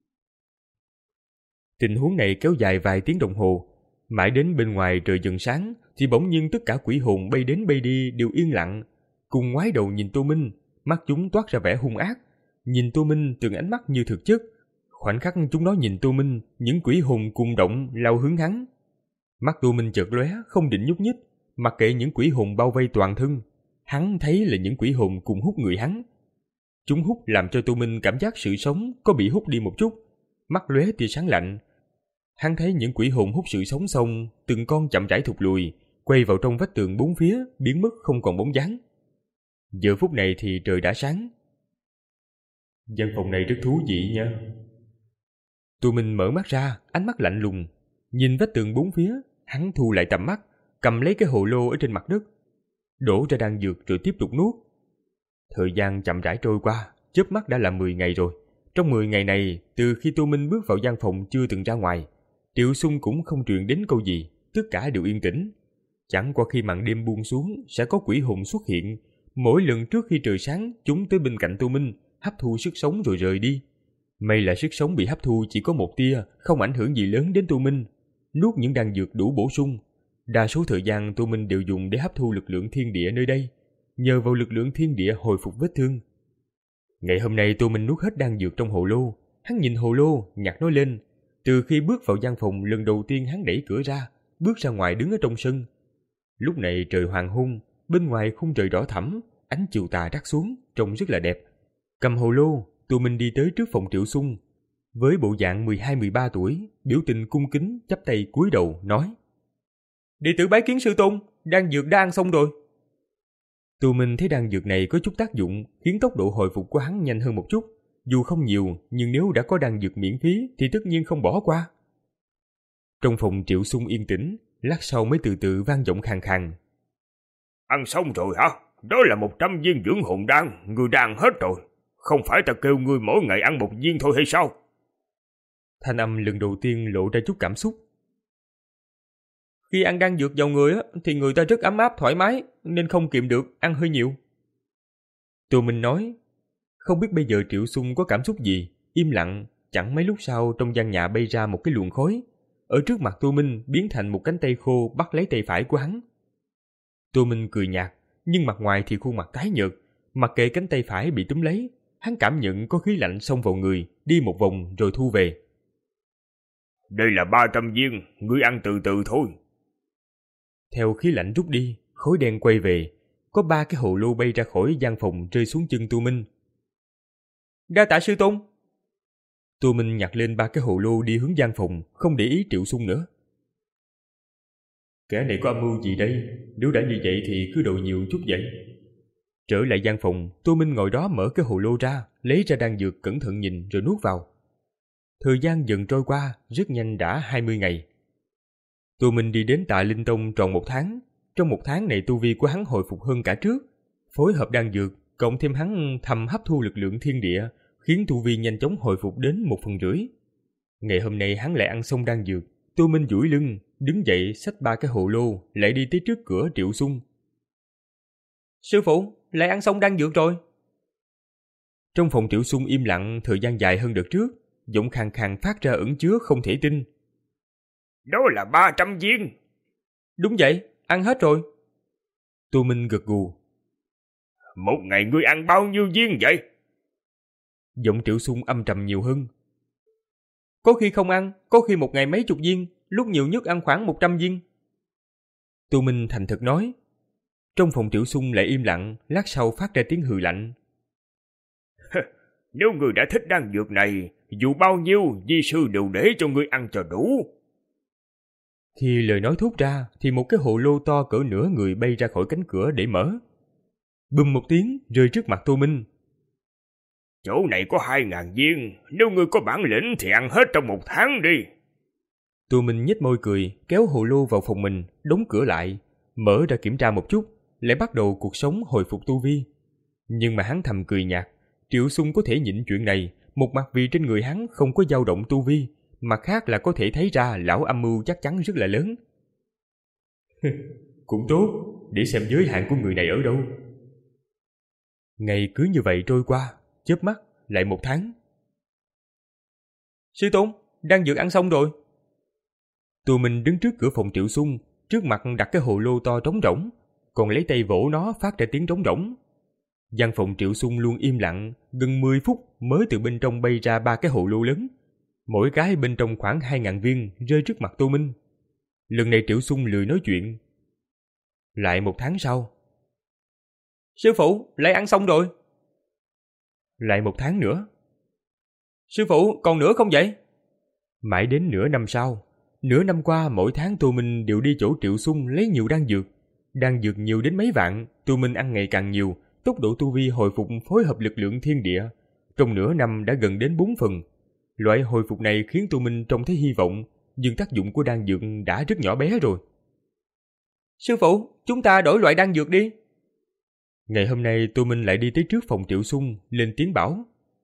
Tình huống này kéo dài vài tiếng đồng hồ. Mãi đến bên ngoài trời dần sáng thì bỗng nhiên tất cả quỷ hồn bay đến bay đi đều yên lặng, cùng ngoái đầu nhìn Tô Minh, mắt chúng toát ra vẻ hung ác, nhìn Tô Minh từng ánh mắt như thực chất. Khoảnh khắc chúng nó nhìn Tô Minh, những quỷ hồn cùng động lao hướng hắn. Mắt Tô Minh chợt lóe, không định nhúc nhích, mặc kệ những quỷ hồn bao vây toàn thân. Hắn thấy là những quỷ hồn cùng hút người hắn. Chúng hút làm cho Tô Minh cảm giác sự sống có bị hút đi một chút, mắt lóe tia sáng lạnh. Hắn thấy những quỷ hồn hút sự sống xong, từng con chậm rãi thụt lùi, quay vào trong vách tường bốn phía, biến mất không còn bóng dáng. Giờ phút này thì trời đã sáng. Gian phòng này rất thú vị nha. Tô Minh mở mắt ra, ánh mắt lạnh lùng, nhìn vách tường bốn phía. Hắn thu lại tầm mắt, cầm lấy cái hồ lô ở trên mặt đất, đổ ra đan dược rồi tiếp tục nuốt. Thời gian chậm rãi trôi qua, chớp mắt đã là mười ngày rồi. Trong mười ngày này, từ khi Tô Minh bước vào gian phòng chưa từng ra ngoài, Triệu Xung cũng không truyền đến câu gì, tất cả đều yên tĩnh. Chẳng qua khi màn đêm buông xuống, sẽ có quỷ hồn xuất hiện. Mỗi lần trước khi trời sáng, chúng tới bên cạnh Tô Minh, hấp thu sức sống rồi rời đi. May là sức sống bị hấp thu chỉ có một tia, không ảnh hưởng gì lớn đến Tô Minh. Nuốt những đan dược đủ bổ sung. Đa số thời gian Tô Minh đều dùng để hấp thu lực lượng thiên địa nơi đây, nhờ vào lực lượng thiên địa hồi phục vết thương. Ngày hôm nay Tô Minh nuốt hết đan dược trong hồ lô. Hắn nhìn hồ lô, nhặt nó lên. Từ khi bước vào gian phòng, lần đầu tiên hắn đẩy cửa ra, bước ra ngoài đứng ở trong sân. Lúc này trời hoàng hôn, bên ngoài khung trời đỏ thẫm, ánh chiều tà rắc xuống, trông rất là đẹp. Cầm hồ lô, Tô Minh đi tới trước phòng Triệu Xung. với bộ dạng mười hai mười ba tuổi, biểu tình cung kính, chắp tay cúi đầu, nói: Đệ tử bái kiến sư tôn, đan dược đã ăn xong rồi. Tô Minh thấy đan dược này có chút tác dụng, khiến tốc độ hồi phục của hắn nhanh hơn một chút. Dù không nhiều, nhưng nếu đã có đan dược miễn phí thì tất nhiên không bỏ qua. Trong phòng Triệu Xung yên tĩnh, lát sau mới từ từ vang giọng khàn khàn: Ăn xong rồi hả? Đó là một trăm viên dưỡng hồn đan, ngươi đã ăn hết rồi. Không phải ta kêu ngươi mỗi ngày ăn một viên thôi hay sao? Thanh âm lần đầu tiên lộ ra chút cảm xúc. Khi ăn đan dược vào người á, thì người ta rất ấm áp thoải mái, nên không kiềm được, ăn hơi nhiều. Tô Minh nói, không biết bây giờ Triệu Xung có cảm xúc gì, im lặng. Chẳng mấy lúc sau trong gian nhà bay ra một cái luồng khói, ở trước mặt Tô Minh biến thành một cánh tay khô bắt lấy tay phải của hắn. Tô Minh cười nhạt, nhưng mặt ngoài thì khuôn mặt tái nhợt, mặc kệ cánh tay phải bị túm lấy, hắn cảm nhận có khí lạnh xông vào người, đi một vòng rồi thu về. Đây là ba trăm viên, ngươi ăn từ từ thôi. Theo khí lạnh rút đi, khói đen quay về, có ba cái hồ lô bay ra khỏi gian phòng rơi xuống chân Tô Minh. Đa tạ sư tôn. Tô Minh nhặt lên ba cái hồ lô đi hướng gian phòng, không để ý Triệu Xung nữa. Kẻ này có âm mưu gì đây? Nếu đã như vậy thì cứ đồ nhiều chút vậy. Trở lại gian phòng, Tô Minh ngồi đó mở cái hồ lô ra, lấy ra đan dược cẩn thận nhìn rồi nuốt vào. Thời gian dần trôi qua, rất nhanh đã hai mươi ngày. Tô Minh đi đến Tạ Linh Tông tròn một tháng. Trong một tháng này tu vi của hắn hồi phục hơn cả trước. Phối hợp đan dược, cộng thêm hắn thầm hấp thu lực lượng thiên địa, khiến tu vi nhanh chóng hồi phục đến một phần rưỡi. Ngày hôm nay hắn lại ăn xong đan dược. Tô Minh duỗi lưng, đứng dậy xách ba cái hồ lô, lại đi tới trước cửa Triệu Xung. Sư phụ, lại ăn xong đan dược rồi. Trong phòng Triệu Xung im lặng thời gian dài hơn đợt trước, giọng khàn khàn phát ra ẩn chứa không thể tin. Đó là ba trăm viên. Đúng vậy, ăn hết rồi. Tô Minh gật gù. Một ngày ngươi ăn bao nhiêu viên vậy? Giọng Triệu Xung âm trầm nhiều hơn. Có khi không ăn, có khi một ngày mấy chục viên, lúc nhiều nhất ăn khoảng một trăm viên. Tô Minh thành thật nói. Trong phòng Triệu Xung lại im lặng, lát sau phát ra tiếng hừ lạnh. Nếu ngươi đã thích đan dược này, dù bao nhiêu, di sư đều để cho ngươi ăn cho đủ. Khi lời nói thốt ra, thì một cái hồ lô to cỡ nửa người bay ra khỏi cánh cửa để mở. Bùm một tiếng, rơi trước mặt Tô Minh. Chỗ này có hai ngàn viên, nếu ngươi có bản lĩnh thì ăn hết trong một tháng đi. Tô Minh nhếch môi cười, kéo hồ lô vào phòng mình, đóng cửa lại, mở ra kiểm tra một chút, lại bắt đầu cuộc sống hồi phục tu vi. Nhưng mà hắn thầm cười nhạt, Triệu Xung có thể nhịn chuyện này, một mặt vì trên người hắn không có dao động tu vi, mặt khác là có thể thấy ra lão âm mưu chắc chắn rất là lớn. Cũng tốt, để xem giới hạn của người này ở đâu. Ngày cứ như vậy trôi qua, chớp mắt lại một tháng. Sư tôn, đan dược ăn xong rồi. Tô Minh đứng trước cửa phòng Triệu Xung, trước mặt đặt cái hồ lô to trống rỗng, còn lấy tay vỗ nó phát ra tiếng trống rỗng. Gian phòng Triệu Xung luôn im lặng, gần mười phút mới từ bên trong bay ra ba cái hồ lô lớn. Mỗi cái bên trong khoảng hai ngàn viên rơi trước mặt Tô Minh. Lần này Triệu Xung lười nói chuyện. Lại một tháng sau. Sư phụ, lại ăn xong rồi. Lại một tháng nữa. Sư phụ, còn nữa không vậy? Mãi đến nửa năm sau. Nửa năm qua mỗi tháng Tô Minh đều đi chỗ Triệu Xung lấy nhiều đan dược. Đan dược nhiều đến mấy vạn, Tô Minh ăn ngày càng nhiều, tốc độ tu vi hồi phục phối hợp lực lượng thiên địa. Trong nửa năm đã gần đến bốn phần. Loại hồi phục này khiến Tô Minh trông thấy hy vọng, nhưng tác dụng của đan dược đã rất nhỏ bé rồi. Sư phụ, chúng ta đổi loại đan dược đi. Ngày hôm nay Tô Minh lại đi tới trước phòng Triệu Xung, lên tiếng bảo.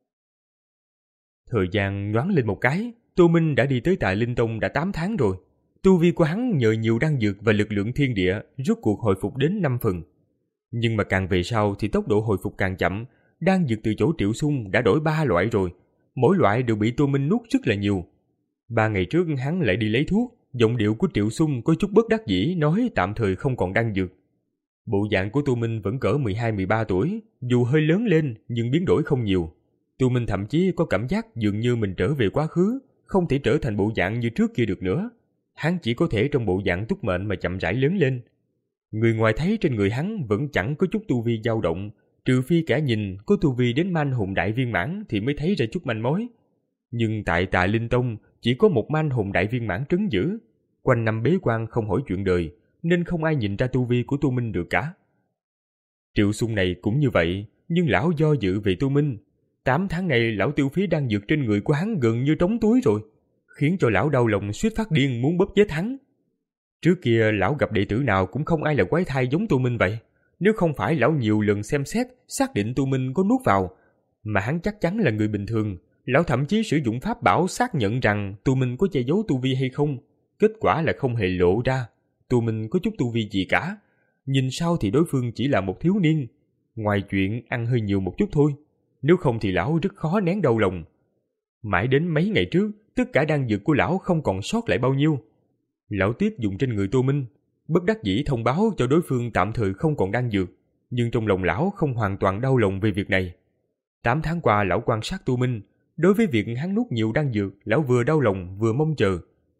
Thời gian nhoáng lên một cái, Tô Minh đã đi tới Tạ Linh Tông đã tám tháng rồi. Tu vi của hắn nhờ nhiều đan dược và lực lượng thiên địa rút cuộc hồi phục đến năm phần. Nhưng mà càng về sau thì tốc độ hồi phục càng chậm, đan dược từ chỗ Triệu Xung đã đổi ba loại rồi. Mỗi loại đều bị Tô Minh nuốt rất là nhiều. Ba ngày trước hắn lại đi lấy thuốc, giọng điệu của Triệu Xung có chút bất đắc dĩ nói tạm thời không còn đan dược. Bộ dạng của Tô Minh vẫn cỡ mười hai mười ba tuổi, dù hơi lớn lên nhưng biến đổi không nhiều. Tô Minh thậm chí có cảm giác dường như mình trở về quá khứ, không thể trở thành bộ dạng như trước kia được nữa. Hắn chỉ có thể trong bộ dạng túc mệnh mà chậm rãi lớn lên. Người ngoài thấy trên người hắn vẫn chẳng có chút tu vi dao động, trừ phi kẻ nhìn có tu vi đến man hùng đại viên mãn thì mới thấy ra chút manh mối. Nhưng tại Tà Linh Tông chỉ có một man hồn đại viên mãn trấn giữ, quanh năm bế quan không hỏi chuyện đời, nên không ai nhìn ra tu vi của Tu Minh được cả. Triệu Xung này cũng như vậy, nhưng lão do dự về Tu Minh. Tám tháng này lão tiêu phí đan dược trên người của hắn gần như trống túi rồi, khiến cho lão đau lòng suýt phát điên muốn bóp chết hắn. Trước kia lão gặp đệ tử nào cũng không ai là quái thai giống Tu Minh vậy. Nếu không phải lão nhiều lần xem xét, xác định Tu Minh có nuốt vào, mà hắn chắc chắn là người bình thường, lão thậm chí sử dụng pháp bảo xác nhận rằng Tu Minh có che giấu tu vi hay không. Kết quả là không hề lộ ra Tu Minh có chút tu vi gì cả. Nhìn sau thì đối phương chỉ là một thiếu niên, ngoài chuyện ăn hơi nhiều một chút thôi. Nếu không thì lão rất khó nén đau lòng. Mãi đến mấy ngày trước, tất cả đan dược của lão không còn sót lại bao nhiêu. Lão tiếp dùng trên người Tô Minh, bất đắc dĩ thông báo cho đối phương tạm thời không còn đan dược, nhưng trong lòng lão không hoàn toàn đau lòng về việc này. Tám tháng qua lão quan sát Tô Minh, đối với việc hắn nuốt nhiều đan dược, lão vừa đau lòng vừa mong chờ.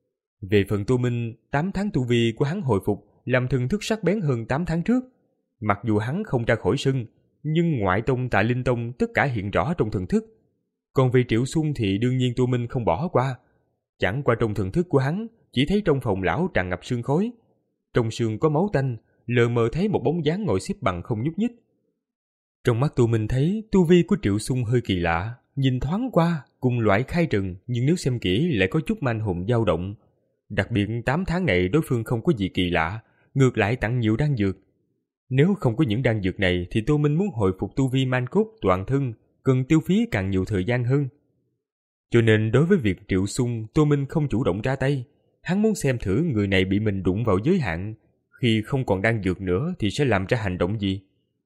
Về phần Tô Minh, tám tháng tu vi của hắn hồi phục, làm thần thức sắc bén hơn tám tháng trước. Mặc dù hắn không ra khỏi sân, nhưng ngoại tông Tà Linh Tông tất cả hiện rõ trong thần thức. Còn về Triệu Xung thì đương nhiên Tô Minh không bỏ qua. Chẳng qua trong thần thức của hắn, chỉ thấy trong phòng lão tràn ngập sương khói. Trong sương có máu tanh, lờ mờ thấy một bóng dáng ngồi xếp bằng không nhúc nhích. Trong mắt Tô Minh thấy tu vi của Triệu Xung hơi kỳ lạ, nhìn thoáng qua cùng loại khai trần, nhưng nếu xem kỹ lại có chút man hồn dao động. Đặc biệt tám tháng này đối phương không có gì kỳ lạ, ngược lại tặng nhiều đan dược. Nếu không có những đan dược này thì Tô Minh muốn hồi phục tu vi man cốt toàn thân, cần tiêu phí càng nhiều thời gian hơn. Cho nên đối với việc Triệu Xung, Tô Minh không chủ động ra tay. Hắn muốn xem thử người này bị mình đụng vào giới hạn, khi không còn đan dược nữa thì sẽ làm ra hành động gì.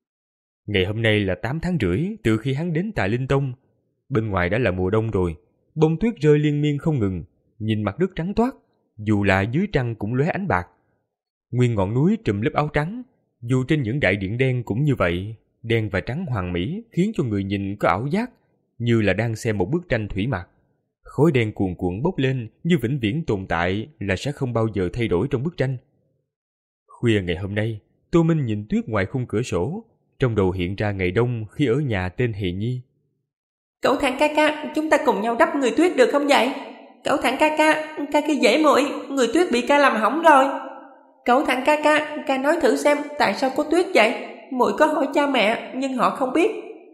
Ngày hôm nay là tám tháng rưỡi từ khi hắn đến Tà Linh Tông. Bên ngoài đã là mùa đông rồi, bông tuyết rơi liên miên không ngừng, nhìn mặt đất trắng toát, dù là dưới trăng cũng lóe ánh bạc. Nguyên ngọn núi trùm lớp áo trắng, dù trên những đại điện đen cũng như vậy, đen và trắng hoàn mỹ khiến cho người nhìn có ảo giác, như là đang xem một bức tranh thủy mặc. Khói đen cuồn cuộn bốc lên như vĩnh viễn tồn tại là sẽ không bao giờ thay đổi trong bức tranh. Khuya ngày hôm nay, Tô Minh nhìn tuyết ngoài khung cửa sổ, trong đầu hiện ra ngày đông khi ở nhà tên Hề Nhi. Cậu Thản ca ca, chúng ta cùng nhau đắp người tuyết được không vậy? Cậu Thản ca ca, ca kia dễ muội, người tuyết bị ca làm hỏng rồi. Cậu Thản ca ca, ca nói thử xem tại sao có tuyết vậy? Muội có hỏi cha mẹ nhưng họ không biết.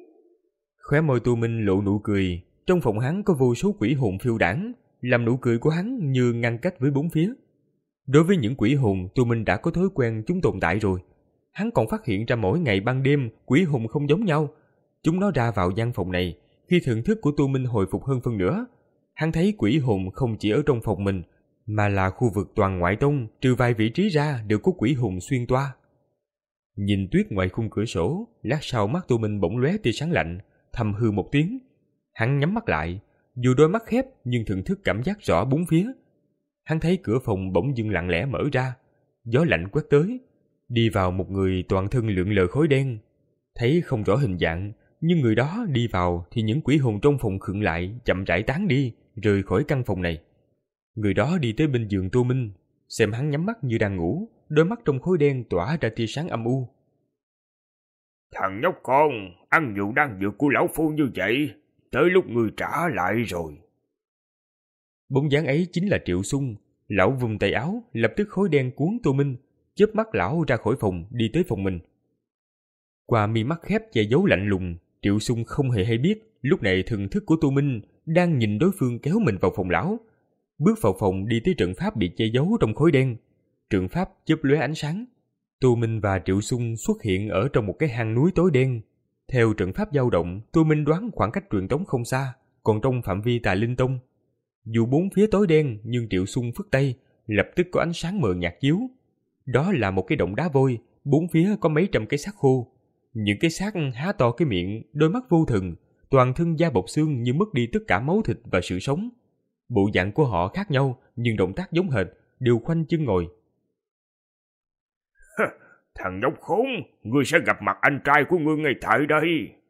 Khóe môi Tô Minh lộ nụ cười. Trong phòng hắn có vô số quỷ hồn phiêu đãng, làm nụ cười của hắn như ngăn cách với bốn phía. Đối với những quỷ hồn, Tô Minh đã có thói quen chúng tồn tại rồi. Hắn còn phát hiện ra mỗi ngày ban đêm quỷ hồn không giống nhau. Chúng nó ra vào gian phòng này. Khi thần thức của Tô Minh hồi phục hơn phân nửa, hắn thấy quỷ hồn không chỉ ở trong phòng mình, mà là khu vực toàn ngoại tông, trừ vài vị trí ra đều có quỷ hồn xuyên toa. Nhìn tuyết ngoài khung cửa sổ, lát sau mắt Tô Minh bỗng lóe tia sáng lạnh, thầm hư một tiếng. Hắn nhắm mắt lại, dù đôi mắt khép nhưng thần thức cảm giác rõ bốn phía. Hắn thấy cửa phòng bỗng dưng lặng lẽ mở ra, gió lạnh quét tới, đi vào một người toàn thân lượn lờ khói đen. Thấy không rõ hình dạng, nhưng người đó đi vào thì những quỷ hồn trong phòng khựng lại, chậm rãi tán đi, rời khỏi căn phòng này. Người đó đi tới bên giường Tô Minh, xem hắn nhắm mắt như đang ngủ, đôi mắt trong khói đen tỏa ra tia sáng âm u. Thằng nhóc con, ăn nhiều đan dược của lão phu như vậy, tới lúc người trả lại rồi. Bóng dáng ấy chính là Triệu Xung. Lão vùng tay áo, lập tức khói đen cuốn Tô Minh, chớp mắt lão ra khỏi phòng, đi tới phòng mình. Qua mi mắt khép che giấu lạnh lùng, Triệu Xung không hề hay biết lúc này thần thức của Tô Minh đang nhìn đối phương kéo mình vào phòng lão. Bước vào phòng đi tới trận pháp bị che giấu trong khói đen. Trận pháp chớp lóe ánh sáng. Tô Minh và Triệu Xung xuất hiện ở trong một cái hang núi tối đen. Theo trận pháp dao động, Tô Minh đoán khoảng cách truyền tống không xa, còn trong phạm vi Tà Linh Tông. Dù bốn phía tối đen nhưng Triệu Xung phất tay, lập tức có ánh sáng mờ nhạt chiếu. Đó là một cái động đá vôi, bốn phía có mấy trăm cái xác khô. Những cái xác há to cái miệng, đôi mắt vô thần, toàn thân da bọc xương như mất đi tất cả máu thịt và sự sống. Bộ dạng của họ khác nhau nhưng động tác giống hệt, đều khoanh chân ngồi. Thằng nhóc khốn, ngươi sẽ gặp mặt anh trai của ngươi ngay tại đây.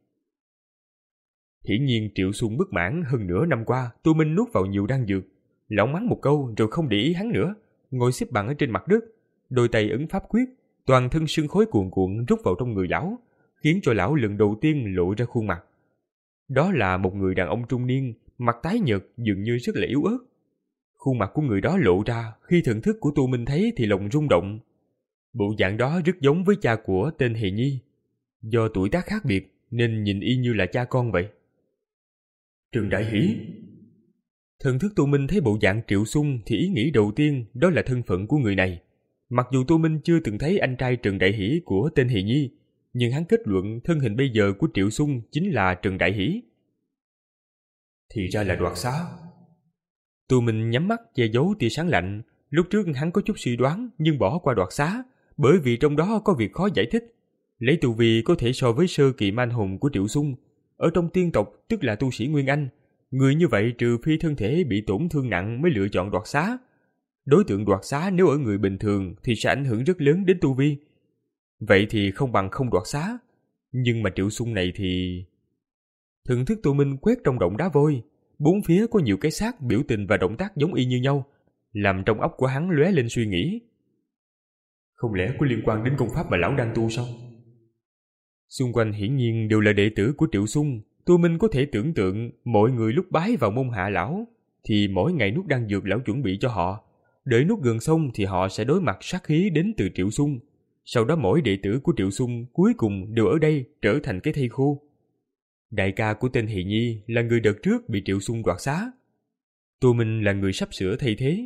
Hiển nhiên Triệu Xung bất mãn hơn nửa năm qua Tô Minh nuốt vào nhiều đan dược. Lão mắng một câu rồi không để ý hắn nữa, ngồi xếp bằng ở trên mặt đất, đôi tay ấn pháp quyết, toàn thân sương khói cuồn cuộn rút vào trong người lão, khiến cho lão lần đầu tiên lộ ra khuôn mặt. Đó là một người đàn ông trung niên, mặt tái nhợt dường như rất là yếu ớt. Khuôn mặt của người đó lộ ra, khi thần thức của Tô Minh thấy thì lòng rung động. Bộ dạng đó rất giống với cha của tên Hề Nhi. Do tuổi tác khác biệt nên nhìn y như là cha con vậy. Trừng Đại Hỷ. Thần thức Tô Minh thấy bộ dạng Triệu Xung thì ý nghĩ đầu tiên đó là thân phận của người này. Mặc dù Tô Minh chưa từng thấy anh trai Trần Đại Hỷ của tên Hề Nhi, nhưng hắn kết luận thân hình bây giờ của Triệu Xung chính là Trần Đại Hỷ. Thì ra là Đoạt Xá. Tô Minh nhắm mắt che giấu tia sáng lạnh. Lúc trước hắn có chút suy đoán nhưng bỏ qua Đoạt Xá, bởi vì trong đó có việc khó giải thích. Lấy tu vi có thể so với sơ kỳ man hồn của Triệu Xung. Ở trong tiên tộc tức là tu sĩ Nguyên Anh, người như vậy trừ phi thân thể bị tổn thương nặng mới lựa chọn Đoạt Xá. Đối tượng Đoạt Xá nếu ở người bình thường thì sẽ ảnh hưởng rất lớn đến tu vi. Vậy thì không bằng không Đoạt Xá. Nhưng mà Triệu Xung này thì... Thần thức Tô Minh quét trong động đá vôi. Bốn phía có nhiều cái xác biểu tình và động tác giống y như nhau, làm trong óc của hắn lóe lên suy nghĩ. Không lẽ có liên quan đến công pháp mà lão đang tu sao? Xung quanh hiển nhiên đều là đệ tử của Triệu Xung. Tô Minh có thể tưởng tượng mọi người lúc bái vào môn hạ lão thì mỗi ngày nuốt đan dược lão chuẩn bị cho họ. Đợi nuốt gần xong thì họ sẽ đối mặt sát khí đến từ Triệu Xung. Sau đó mỗi đệ tử của Triệu Xung cuối cùng đều ở đây trở thành cái thây khô. Đại ca của tên Hỷ Nhi là người đợt trước bị Triệu Xung đoạt xá. Tô Minh là người sắp sửa thay thế.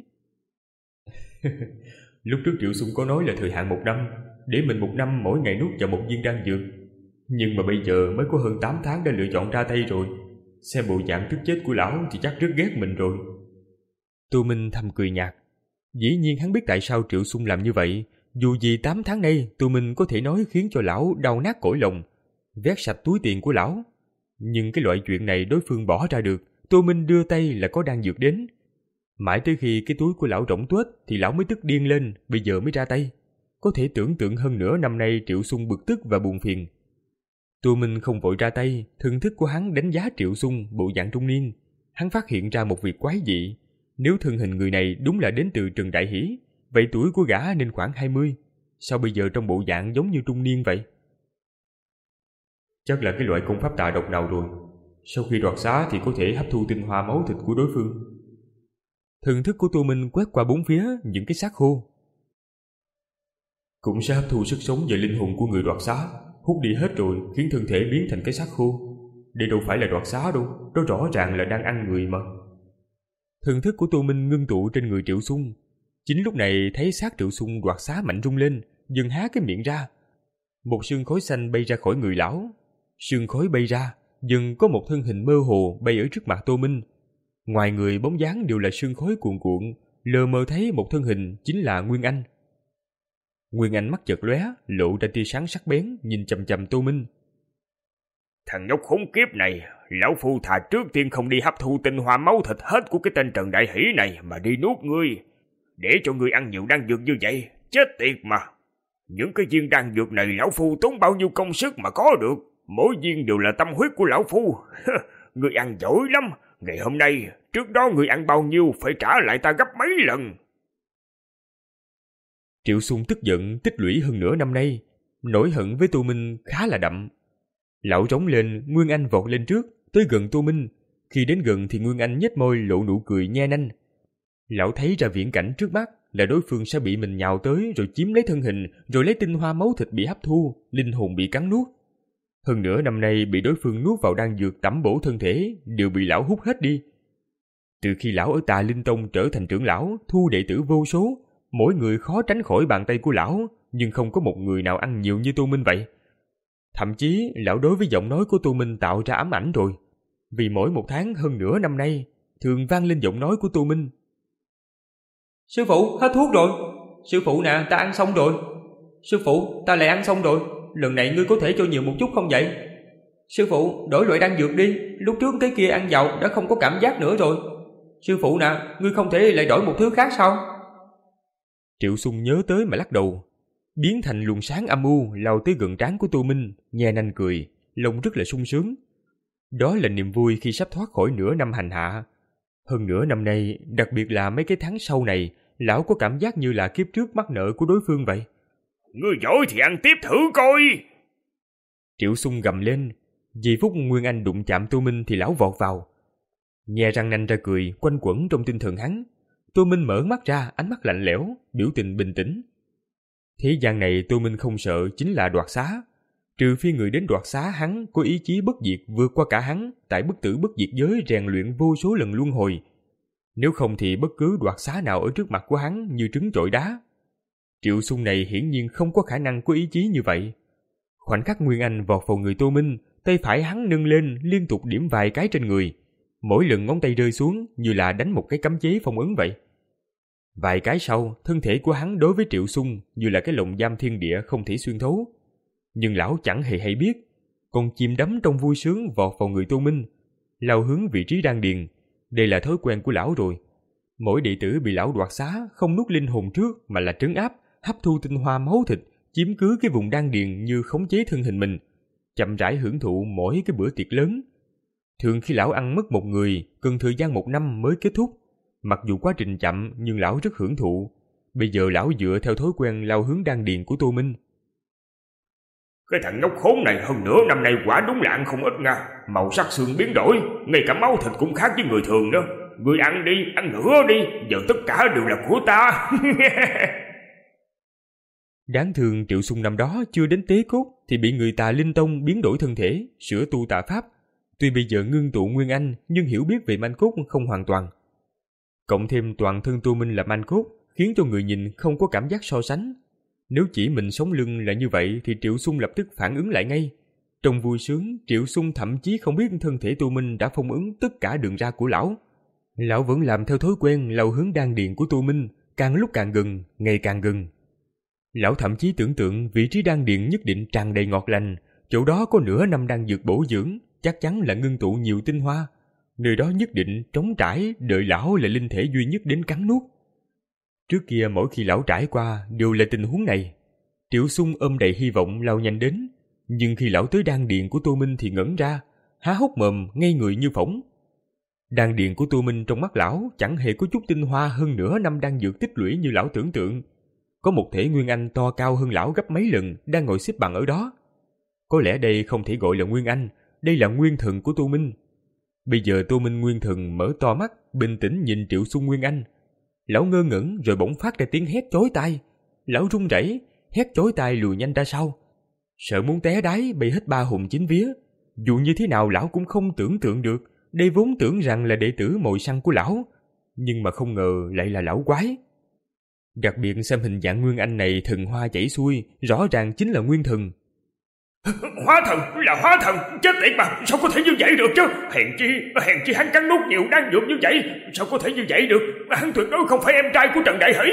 Lúc trước Triệu Xung có nói là thời hạn một năm, để mình một năm mỗi ngày nuốt vào một viên đan dược. Nhưng mà bây giờ mới có hơn tám tháng đã lựa chọn ra tay rồi. Xem bộ dạng tức chết của lão thì chắc rất ghét mình rồi. Tô Minh thầm cười nhạt. Dĩ nhiên hắn biết tại sao Triệu Xung làm như vậy. Dù gì tám tháng nay Tô Minh có thể nói khiến cho lão đau nát cõi lòng, vét sạch túi tiền của lão. Nhưng cái loại chuyện này đối phương bỏ ra được, Tô Minh đưa tay là có đan dược đến. Mãi tới khi cái túi của lão rỗng tuếch thì lão mới tức điên lên, bây giờ mới ra tay. Có thể tưởng tượng hơn nữa năm nay Triệu Xung bực tức và buồn phiền. Tô Minh không vội ra tay, thần thức của hắn đánh giá Triệu Xung bộ dạng trung niên. Hắn phát hiện ra một việc quái dị. Nếu thân hình người này đúng là đến từ Trần Đại Hỷ, vậy tuổi của gã nên khoảng hai mươi. Sao bây giờ trong bộ dạng giống như trung niên vậy? Chắc là cái loại công pháp tà độc nào rồi. Sau khi đoạt xá thì có thể hấp thu tinh hoa máu thịt của đối phương. Thần thức của Tô Minh quét qua bốn phía những cái xác khô. Cũng sẽ hấp thu sức sống và linh hồn của người đoạt xá, hút đi hết rồi khiến thân thể biến thành cái xác khô. Đây đâu phải là đoạt xá đâu, đó rõ ràng là đang ăn người mà. Thần thức của Tô Minh ngưng tụ trên người Triệu Xung. Chính lúc này thấy xác Triệu Xung đoạt xá mạnh rung lên, dần há cái miệng ra. Một sương khói xanh bay ra khỏi người lão. Sương khói bay ra, dần có một thân hình mơ hồ bay ở trước mặt Tô Minh. Ngoài người bóng dáng đều là sương khói cuồn cuộn, lờ mờ thấy một thân hình chính là Nguyên Anh. Nguyên Anh mắt chợt lóe, lộ ra tia sáng sắc bén, nhìn chằm chằm Tô Minh. Thằng nhóc khốn kiếp này, lão phu thà trước tiên không đi hấp thu tinh hoa máu thịt hết của cái tên Trần Đại Hỷ này mà đi nuốt ngươi, để cho ngươi ăn nhiều đan dược như vậy, chết tiệt mà. Những cái viên đan dược này lão phu tốn bao nhiêu công sức mà có được, mỗi viên đều là tâm huyết của lão phu. Ngươi ăn giỏi lắm, ngày hôm nay, trước đó ngươi ăn bao nhiêu phải trả lại ta gấp mấy lần. Triệu Xung tức giận tích lũy hơn nửa năm nay, nỗi hận với Tô Minh khá là đậm. Lão trống lên, Nguyên Anh vọt lên trước, tới gần Tô Minh. Khi đến gần thì Nguyên Anh nhếch môi lộ nụ cười nhe nanh. Lão thấy ra viễn cảnh trước mắt là đối phương sẽ bị mình nhào tới rồi chiếm lấy thân hình, rồi lấy tinh hoa máu thịt bị hấp thu, linh hồn bị cắn nuốt. Hơn nữa năm nay bị đối phương nuốt vào đan dược tẩm bổ thân thể đều bị lão hút hết đi. Từ khi lão ở Tà Linh Tông trở thành trưởng lão, thu đệ tử vô số, mỗi người khó tránh khỏi bàn tay của lão, nhưng không có một người nào ăn nhiều như Tô Minh vậy. Thậm chí lão đối với giọng nói của Tô Minh tạo ra ám ảnh rồi, vì mỗi một tháng hơn nửa năm nay thường vang lên giọng nói của Tô Minh. Sư phụ, hết thuốc rồi. Sư phụ nè, ta ăn xong rồi. Sư phụ, ta lại ăn xong rồi. Lần này ngươi có thể cho nhiều một chút không vậy? Sư phụ, đổi loại đan dược đi. Lúc trước cái kia ăn vào đã không có cảm giác nữa rồi. Sư phụ nè, ngươi không thể lại đổi một thứ khác sao? Triệu Xung nhớ tới mà lắc đầu, biến thành luồng sáng âm u lao tới gần trán của Tô Minh, nhe nanh cười, lòng rất là sung sướng. Đó là niềm vui khi sắp thoát khỏi nửa năm hành hạ. Hơn nửa năm nay, đặc biệt là mấy cái tháng sau này, lão có cảm giác như là kiếp trước mắc nợ của đối phương vậy. Ngươi giỏi thì ăn tiếp thử coi. Triệu Xung gầm lên. Vì phút Nguyên Anh đụng chạm Tô Minh thì lão vọt vào. Nhe răng nanh ra cười quanh quẩn trong tinh thần hắn. Tô Minh mở mắt ra, ánh mắt lạnh lẽo, biểu tình bình tĩnh. Thế gian này Tô Minh không sợ chính là đoạt xá. Trừ phi người đến đoạt xá hắn có ý chí bất diệt vượt qua cả hắn tại bất tử bất diệt giới rèn luyện vô số lần luân hồi. Nếu không thì bất cứ đoạt xá nào ở trước mặt của hắn như trứng trội đá. Triệu Xung này hiển nhiên không có khả năng có ý chí như vậy. Khoảnh khắc Nguyên Anh vọt vào người Tô Minh, tay phải hắn nâng lên liên tục điểm vài cái trên người. Mỗi lần ngón tay rơi xuống như là đánh một cái cấm chế phong ấn vậy. Vài cái sau, thân thể của hắn đối với Triệu Xung như là cái lồng giam thiên địa không thể xuyên thấu. Nhưng lão chẳng hề hay biết, còn chìm đắm trong vui sướng vọt vào người Tô Minh, lao hướng vị trí đan điền. Đây là thói quen của lão rồi. Mỗi đệ tử bị lão đoạt xá không nuốt linh hồn trước mà là trấn áp, hấp thu tinh hoa máu thịt, chiếm cứ cái vùng đan điền như khống chế thân hình mình, chậm rãi hưởng thụ mỗi cái bữa tiệc lớn. Thường khi lão ăn mất một người, cần thời gian một năm mới kết thúc. Mặc dù quá trình chậm nhưng lão rất hưởng thụ. Bây giờ lão dựa theo thói quen lao hướng đan điền của Tô Minh. Cái thằng nhóc khốn này hơn nửa năm nay quả đúng là ăn không ít nha. Màu sắc xương biến đổi, ngay cả máu thịt cũng khác với người thường đó. Ngươi ăn đi, ăn nữa đi, giờ tất cả đều là của ta. Đáng thương Triệu Xung năm đó chưa đến tế cốt thì bị người Tà Linh Tông biến đổi thân thể, sửa tu tà pháp. Tuy bây giờ ngưng tụ Nguyên Anh nhưng hiểu biết về manh cốt không hoàn toàn. Cộng thêm toàn thân Tô Minh là manh cốt khiến cho người nhìn không có cảm giác so sánh. Nếu chỉ mình sống lưng là như vậy thì Triệu Xung lập tức phản ứng lại ngay. Trong vui sướng, Triệu Xung thậm chí không biết thân thể Tô Minh đã phong ấn tất cả đường ra của lão. Lão vẫn làm theo thói quen lao hướng đan điền của Tô Minh, càng lúc càng gần, ngày càng gần. Lão thậm chí tưởng tượng vị trí đan điền nhất định tràn đầy ngọt lành, chỗ đó có nửa năm đang dược bổ dưỡng, chắc chắn là ngưng tụ nhiều tinh hoa. Nơi đó nhất định trống trải, đợi lão là linh thể duy nhất đến cắn nuốt. Trước kia mỗi khi lão trải qua đều là tình huống này. Triệu Xung ôm đầy hy vọng lao nhanh đến, nhưng khi lão tới đan điền của Tô Minh thì ngẩn ra, há hốc mồm, ngây người như phỏng. Đan điền của Tô Minh trong mắt lão chẳng hề có chút tinh hoa hơn nửa năm đang dược tích lũy như lão tưởng tượng. Có một thể Nguyên Anh to cao hơn lão gấp mấy lần đang ngồi xếp bằng ở đó. Có lẽ đây không thể gọi là Nguyên Anh, đây là Nguyên Thần của Tô Minh. Bây giờ Tô Minh Nguyên Thần mở to mắt, bình tĩnh nhìn Triệu Xung Nguyên Anh. Lão ngơ ngẩn rồi bỗng phát ra tiếng hét chói tai. Lão run rẩy, hét chói tai lùi nhanh ra sau. Sợ muốn té đáy bay hết ba hồn chín vía. Dù như thế nào lão cũng không tưởng tượng được, đây vốn tưởng rằng là đệ tử mồi săn của lão, nhưng mà không ngờ lại là lão quái. Đặc biệt xem hình dạng Nguyên Anh này thần hoa chảy xuôi, rõ ràng chính là Nguyên Thần. Hóa thần là hóa thần, chết tiệt mà, sao có thể như vậy được chứ? Hèn chi, hèn chi hắn cắn nuốt nhiều đan dược như vậy, sao có thể như vậy được? Hắn tuyệt đối không phải em trai của Trần Đại Hỷ.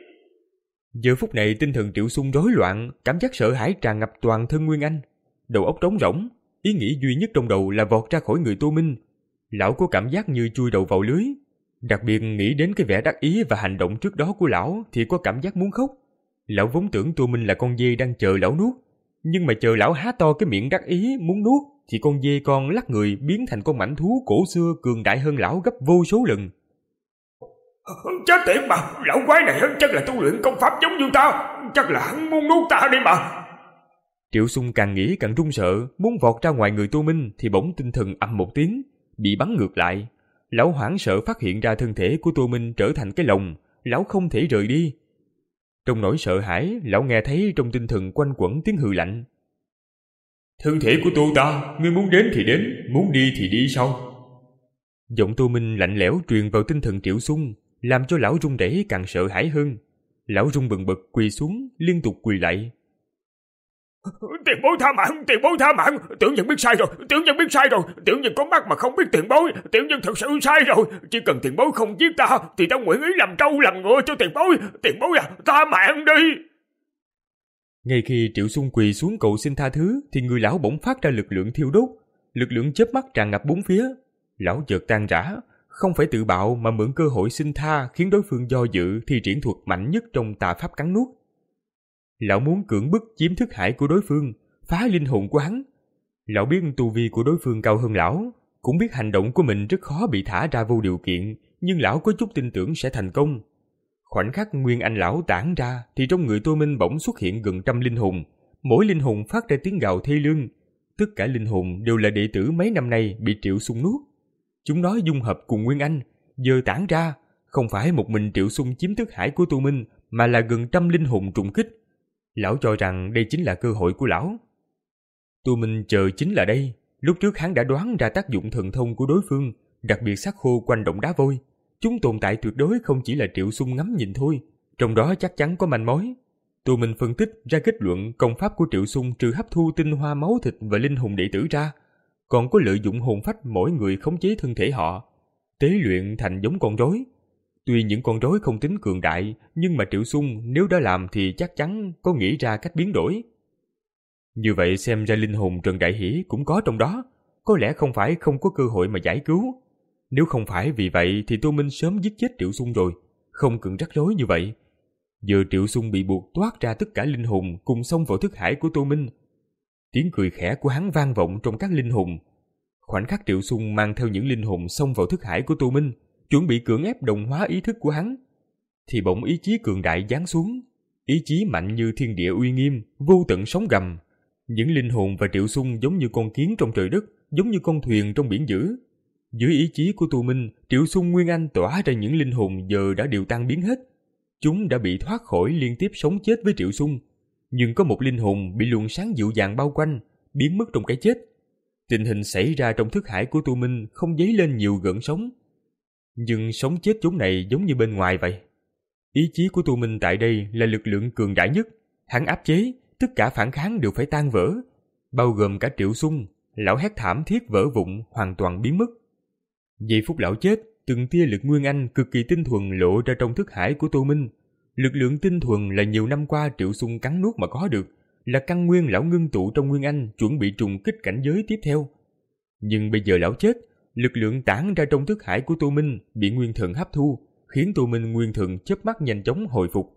Giờ phút này tinh thần Triệu Xung rối loạn, cảm giác sợ hãi tràn ngập toàn thân Nguyên Anh, đầu óc trống rỗng, ý nghĩ duy nhất trong đầu là vọt ra khỏi người Tô Minh. Lão có cảm giác như chui đầu vào lưới, đặc biệt nghĩ đến cái vẻ đắc ý và hành động trước đó của lão thì có cảm giác muốn khóc. Lão vốn tưởng Tô Minh là con dê đang chờ lão nuốt, nhưng mà chờ lão há to cái miệng đắc ý muốn nuốt thì con dê con lắc người biến thành con mãnh thú cổ xưa cường đại hơn lão gấp vô số lần. Chết tiệt mà, lão quái này hắn chắc là tu luyện công pháp giống như ta, chắc là hắn muốn nuốt ta đi mà. Triệu Xung càng nghĩ càng run sợ, muốn vọt ra ngoài người Tô Minh thì bỗng tinh thần ầm một tiếng, bị bắn ngược lại. Lão hoảng sợ phát hiện ra thân thể của Tô Minh trở thành cái lồng, lão không thể rời đi. Trong nỗi sợ hãi, lão nghe thấy trong tinh thần quanh quẩn tiếng hừ lạnh. Thân thể của Tô ta, ngươi muốn đến thì đến, muốn đi thì đi sao? Giọng Tô Minh lạnh lẽo truyền vào tinh thần Triệu Xung, làm cho lão run rẩy càng sợ hãi hơn. Lão run bần bật quỳ xuống, liên tục quỳ lạy. Tiền bối tha mạng, tiền bối tha mạng, tiểu nhân biết sai rồi, tiểu nhân biết sai rồi, tiểu nhân có mắt mà không biết tiền bối, tiểu nhân thật sự sai rồi, chỉ cần tiền bối không giết ta thì ta nguyện ý làm trâu làm ngựa cho tiền bối, tiền bối à, tha mạng đi. Ngay khi Triệu Xung quỳ xuống cầu xin tha thứ thì người lão bỗng phát ra lực lượng thiêu đốt, lực lượng chớp mắt tràn ngập bốn phía. Lão chợt tan rã, không phải tự bạo mà mượn cơ hội xin tha khiến đối phương do dự thi triển thuật mạnh nhất trong tà pháp cắn nuốt. Lão muốn cưỡng bức chiếm thức hải của đối phương, phá linh hồn của hắn. Lão biết tu vi của đối phương cao hơn lão, cũng biết hành động của mình rất khó bị thả ra vô điều kiện, nhưng lão có chút tin tưởng sẽ thành công. Khoảnh khắc Nguyên Anh lão tản ra thì trong người Tô Minh bỗng xuất hiện gần trăm linh hồn, mỗi linh hồn phát ra tiếng gào thê lương. Tất cả linh hồn đều là đệ tử mấy năm nay bị Triệu Xung nuốt. Chúng nó dung hợp cùng Nguyên Anh, giờ tản ra, không phải một mình Triệu Xung chiếm thức hải của Tô Minh, mà là gần trăm linh hồn trùng kích. Lão cho rằng đây chính là cơ hội của lão. Tô Minh chờ chính là đây. Lúc trước hắn đã đoán ra tác dụng thần thông của đối phương, đặc biệt xác khô quanh động đá vôi. Chúng tồn tại tuyệt đối không chỉ là Triệu Xung ngắm nhìn thôi, trong đó chắc chắn có manh mối. Tô Minh phân tích ra kết luận công pháp của Triệu Xung trừ hấp thu tinh hoa máu thịt và linh hồn đệ tử ra, còn có lợi dụng hồn phách mỗi người khống chế thân thể họ, tế luyện thành giống con rối. Tuy những con rối không tính cường đại, nhưng mà Triệu Xung nếu đã làm thì chắc chắn có nghĩ ra cách biến đổi. Như vậy xem ra linh hồn Trần Đại Hỷ cũng có trong đó, có lẽ không phải không có cơ hội mà giải cứu. Nếu không phải vì vậy thì Tô Minh sớm giết chết Triệu Xung rồi, không cần rắc rối như vậy. Giờ Triệu Xung bị buộc toát ra tất cả linh hồn cùng xông vào thức hải của Tô Minh. Tiếng cười khẽ của hắn vang vọng trong các linh hồn. Khoảnh khắc Triệu Xung mang theo những linh hồn xông vào thức hải của Tô Minh, chuẩn bị cưỡng ép đồng hóa ý thức của hắn, thì bỗng ý chí cường đại giáng xuống. Ý chí mạnh như thiên địa uy nghiêm, vô tận sóng gầm. Những linh hồn và Triệu Xung giống như con kiến trong trời đất, giống như con thuyền trong biển dữ. Dưới ý chí của Tô Minh, Triệu Xung Nguyên Anh tỏa ra những linh hồn giờ đã đều tan biến hết. Chúng đã bị thoát khỏi liên tiếp sống chết với Triệu Xung, nhưng có một linh hồn bị luồng sáng dịu dàng bao quanh, biến mất trong cái chết. Tình hình xảy ra trong thức hải của Tô Minh không dấy lên nhiều gợn sóng, nhưng sống chết chốn này giống như bên ngoài vậy. Ý chí của Tô Minh tại đây là lực lượng cường đại nhất, hắn áp chế, tất cả phản kháng đều phải tan vỡ, bao gồm cả Triệu Xung. Lão hét thảm thiết vỡ vụn, hoàn toàn biến mất. Giây phút lão chết, từng tia lực Nguyên Anh cực kỳ tinh thuần lộ ra trong thức hải của Tô Minh. Lực lượng tinh thuần là nhiều năm qua Triệu Xung cắn nuốt mà có được, là căn nguyên lão ngưng tụ trong Nguyên Anh chuẩn bị trùng kích cảnh giới tiếp theo. Nhưng bây giờ lão chết, lực lượng tản ra trong thức hải của Tô Minh bị Nguyên Thần hấp thu, khiến Tô Minh Nguyên Thần chớp mắt nhanh chóng hồi phục.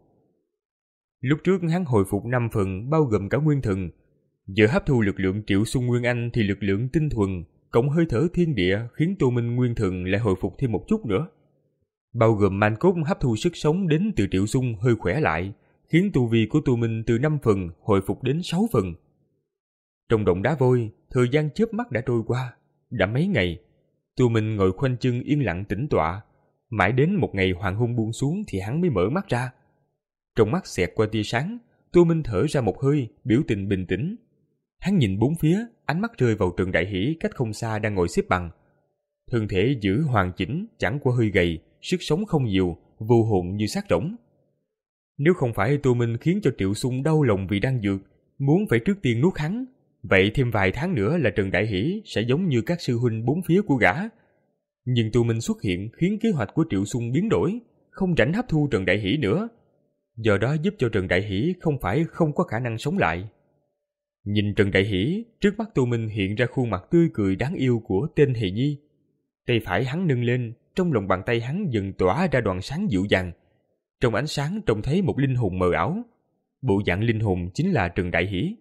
Lúc trước hắn hồi phục năm phần bao gồm cả Nguyên Thần, giờ hấp thu lực lượng Triệu Xung Nguyên Anh thì lực lượng tinh thuần cộng hơi thở thiên địa khiến Tô Minh Nguyên Thần lại hồi phục thêm một chút nữa. Bao gồm man cốt hấp thu sức sống đến từ Triệu Xung hơi khỏe lại, khiến tu vi của Tô Minh từ năm phần hồi phục đến sáu phần. Trong động đá vôi, thời gian chớp mắt đã trôi qua, đã mấy ngày. Tô Minh ngồi khoanh chân yên lặng tĩnh tọa, mãi đến một ngày hoàng hôn buông xuống thì hắn mới mở mắt ra. Trong mắt xẹt qua tia sáng, Tô Minh thở ra một hơi, biểu tình bình tĩnh. Hắn nhìn bốn phía, ánh mắt rơi vào Trần Đại Hỷ cách không xa đang ngồi xếp bằng. Thân thể giữ hoàn chỉnh, chẳng qua hơi gầy, sức sống không nhiều, vô hồn như xác rỗng. Nếu không phải Tô Minh khiến cho Triệu Xung đau lòng vì đang dược, muốn phải trước tiên nuốt hắn, vậy thêm vài tháng nữa là Trần Đại Hỷ sẽ giống như các sư huynh bốn phía của gã. Nhưng Tô Minh xuất hiện khiến kế hoạch của Triệu Xung biến đổi, không rảnh hấp thu Trần Đại Hỷ nữa. Do đó giúp cho Trần Đại Hỷ không phải không có khả năng sống lại. Nhìn Trần Đại Hỷ, trước mắt Tô Minh hiện ra khuôn mặt tươi cười đáng yêu của tên Hề Nhi. Tay phải hắn nâng lên, trong lòng bàn tay hắn dần tỏa ra đoàn sáng dịu dàng. Trong ánh sáng trông thấy một linh hồn mờ ảo. Bộ dạng linh hồn chính là Trần Đại Hỷ.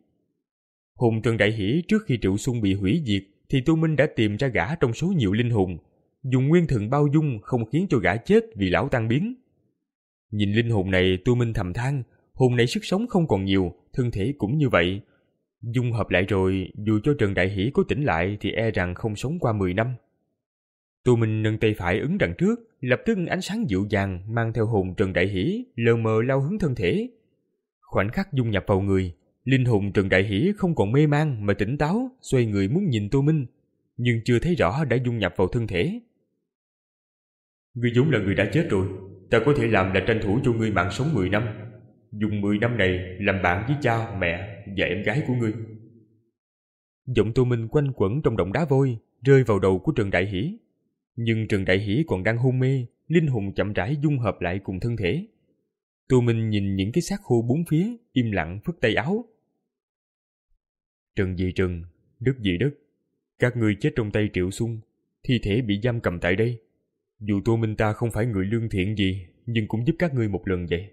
Hồn Trần Đại Hỷ trước khi Triệu Xung bị hủy diệt thì Tô Minh đã tìm ra gã trong số nhiều linh hồn, dùng nguyên thần bao dung không khiến cho gã chết vì lão tan biến. Nhìn linh hồn này, Tô Minh thầm than, hồn này sức sống không còn nhiều, thân thể cũng như vậy. Dung hợp lại rồi, dù cho Trần Đại Hỷ có tỉnh lại thì e rằng không sống qua mười năm. Tô Minh nâng tay phải ấn đằng trước, lập tức ánh sáng dịu dàng mang theo hồn Trần Đại Hỷ lờ mờ lao hướng thân thể. Khoảnh khắc dung nhập vào người, linh hồn Trần Đại Hỷ không còn mê man mà tỉnh táo, xoay người muốn nhìn Tô Minh, nhưng chưa thấy rõ đã dung nhập vào thân thể. Ngươi vốn là người đã chết rồi, ta có thể làm là tranh thủ cho ngươi mạng sống mười năm, dùng mười năm này làm bạn với cha, mẹ và em gái của ngươi. Giọng Tô Minh quanh quẩn trong động đá vôi, rơi vào đầu của Trần Đại Hỷ. Nhưng Trần Đại Hỷ còn đang hôn mê, linh hồn chậm rãi dung hợp lại cùng thân thể. Tô Minh nhìn những cái xác khô bốn phía, im lặng phất tay áo. Trần dị Trần, đất dị đất, các ngươi chết trong tay Triệu Xung, thi thể bị giam cầm tại đây. Dù Tô Minh ta không phải người lương thiện gì, nhưng cũng giúp các ngươi một lần vậy.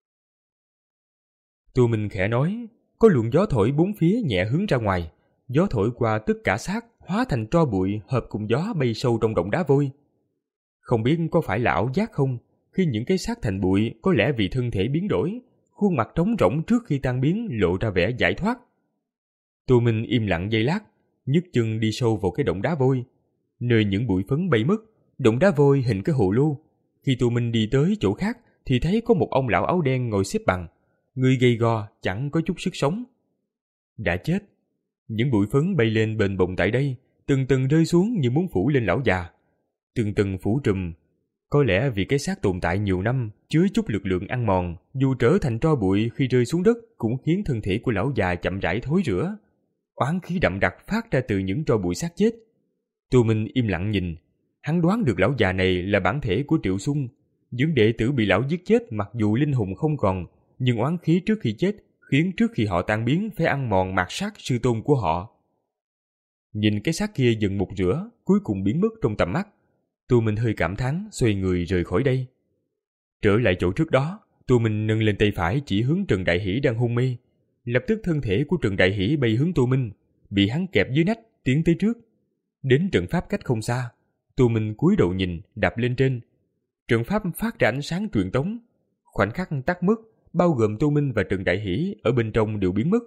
Tô Minh khẽ nói, có luồng gió thổi bốn phía nhẹ hướng ra ngoài, gió thổi qua tất cả xác, hóa thành tro bụi hợp cùng gió bay sâu trong động đá vôi. Không biết có phải là ảo giác không, khi những cái xác thành bụi có lẽ vì thân thể biến đổi, khuôn mặt trống rỗng trước khi tan biến lộ ra vẻ giải thoát. Tô Minh im lặng giây lát, nhấc chân đi sâu vào cái động đá vôi. Nơi những bụi phấn bay mất, động đá vôi hình cái hồ lô. Khi tụi mình đi tới chỗ khác thì thấy có một ông lão áo đen ngồi xếp bằng, người gầy gò chẳng có chút sức sống. Đã chết. Những bụi phấn bay lên bền bồng tại đây, từng từng rơi xuống như muốn phủ lên lão già. Từng từng phủ trùm. Có lẽ vì cái xác tồn tại nhiều năm, chứa chút lực lượng ăn mòn, dù trở thành tro bụi khi rơi xuống đất cũng khiến thân thể của lão già chậm rãi thối rữa. Oán khí đậm đặc phát ra từ những tro bụi xác chết. Tô Minh im lặng nhìn. Hắn đoán được lão già này là bản thể của Triệu Xung. Những đệ tử bị lão giết chết mặc dù linh hồn không còn, nhưng oán khí trước khi chết khiến trước khi họ tan biến phải ăn mòn mạt sát sư tôn của họ. Nhìn cái xác kia dần mục rửa, cuối cùng biến mất trong tầm mắt, Tô Minh hơi cảm thán, xoay người rời khỏi đây. Trở lại chỗ trước đó, Tô Minh nâng lên tay phải chỉ hướng Trần Đại Hỷ đang hôn mê. Lập tức thân thể của Trần Đại Hỷ bay hướng Tô Minh, bị hắn kẹp dưới nách, tiến tới trước. Đến trận pháp cách không xa, Tô Minh cúi đầu nhìn, đạp lên trên. Trận pháp phát ra ánh sáng truyền tống. Khoảnh khắc tắt mất, bao gồm Tô Minh và Trần Đại Hỷ ở bên trong đều biến mất.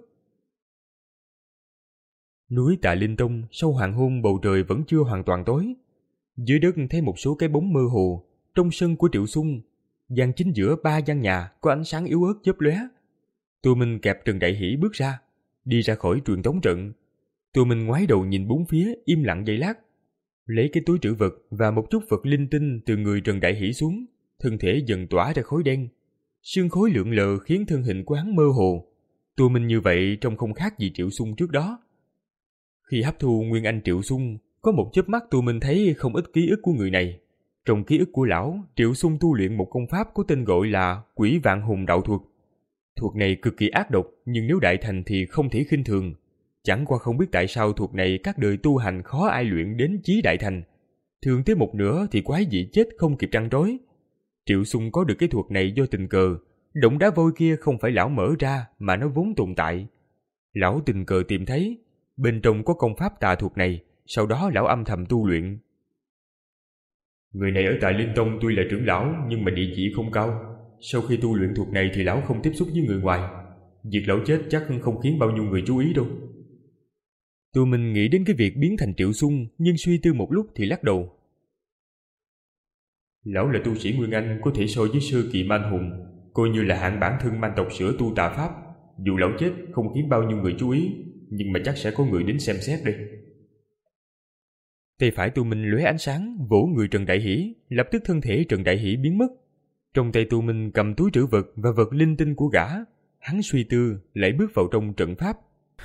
Núi Tạ Linh Tông sau hoàng hôn bầu trời vẫn chưa hoàn toàn tối. Dưới đất thấy một số cái bóng mơ hồ. Trong sân của Triệu Xung, gian chính giữa ba gian nhà có ánh sáng yếu ớt chớp lóe. Tô Minh kẹp Trần Đại Hỷ bước ra, đi ra khỏi truyền tống trận. Tô Minh ngoái đầu nhìn bốn phía, im lặng giây lát, lấy cái túi trữ vật và một chút vật linh tinh từ người Trần Đại Hỷ xuống, thân thể dần tỏa ra khói đen. Sương khói lượn lờ khiến thân hình của hắn mơ hồ. Tô Minh như vậy trông không khác gì Triệu Xung trước đó. Khi hấp thu nguyên anh Triệu Xung, có một chớp mắt Tô Minh thấy không ít ký ức của người này. Trong ký ức của lão, Triệu Xung tu luyện một công pháp có tên gọi là Quỷ Vạn Hùng Đạo Thuật. Thuật này cực kỳ ác độc, nhưng nếu đại thành thì không thể khinh thường. Chẳng qua không biết tại sao thuật này các đời tu hành khó ai luyện đến chí đại thành. Thường tới một nửa thì quái dị chết không kịp trăn trối. Triệu Xung có được cái thuật này do tình cờ. Động đá vôi kia không phải lão mở ra mà nó vốn tồn tại. Lão tình cờ tìm thấy, bên trong có công pháp tà thuật này, sau đó lão âm thầm tu luyện. Người này ở tại Linh Tông tuy là trưởng lão nhưng mà địa vị không cao. Sau khi tu luyện thuật này thì lão không tiếp xúc với người ngoài. Việc lão chết chắc không khiến bao nhiêu người chú ý đâu. Tô Minh nghĩ đến cái việc biến thành Triệu Xung, nhưng suy tư một lúc thì lắc đầu. Lão là tu sĩ Nguyên Anh, có thể so với sơ kỳ man hùng, coi như là hạng bản thân man tộc sửa tu tà pháp. Dù lão chết không khiến bao nhiêu người chú ý, nhưng mà chắc sẽ có người đến xem xét đây. Tay phải Tô Minh lóe ánh sáng, vỗ người Trần Đại Hỷ, lập tức thân thể Trần Đại Hỷ biến mất. Trong tay Tô Minh cầm túi trữ vật và vật linh tinh của gã. Hắn suy tư, lại bước vào trong trận pháp.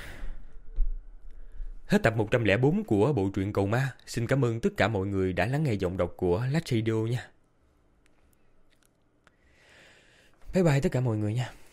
Hết tập một trăm lẻ bốn của bộ truyện Cầu Ma. Xin cảm ơn tất cả mọi người đã lắng nghe giọng đọc của Lách Radio nha. Bye bye tất cả mọi người nha.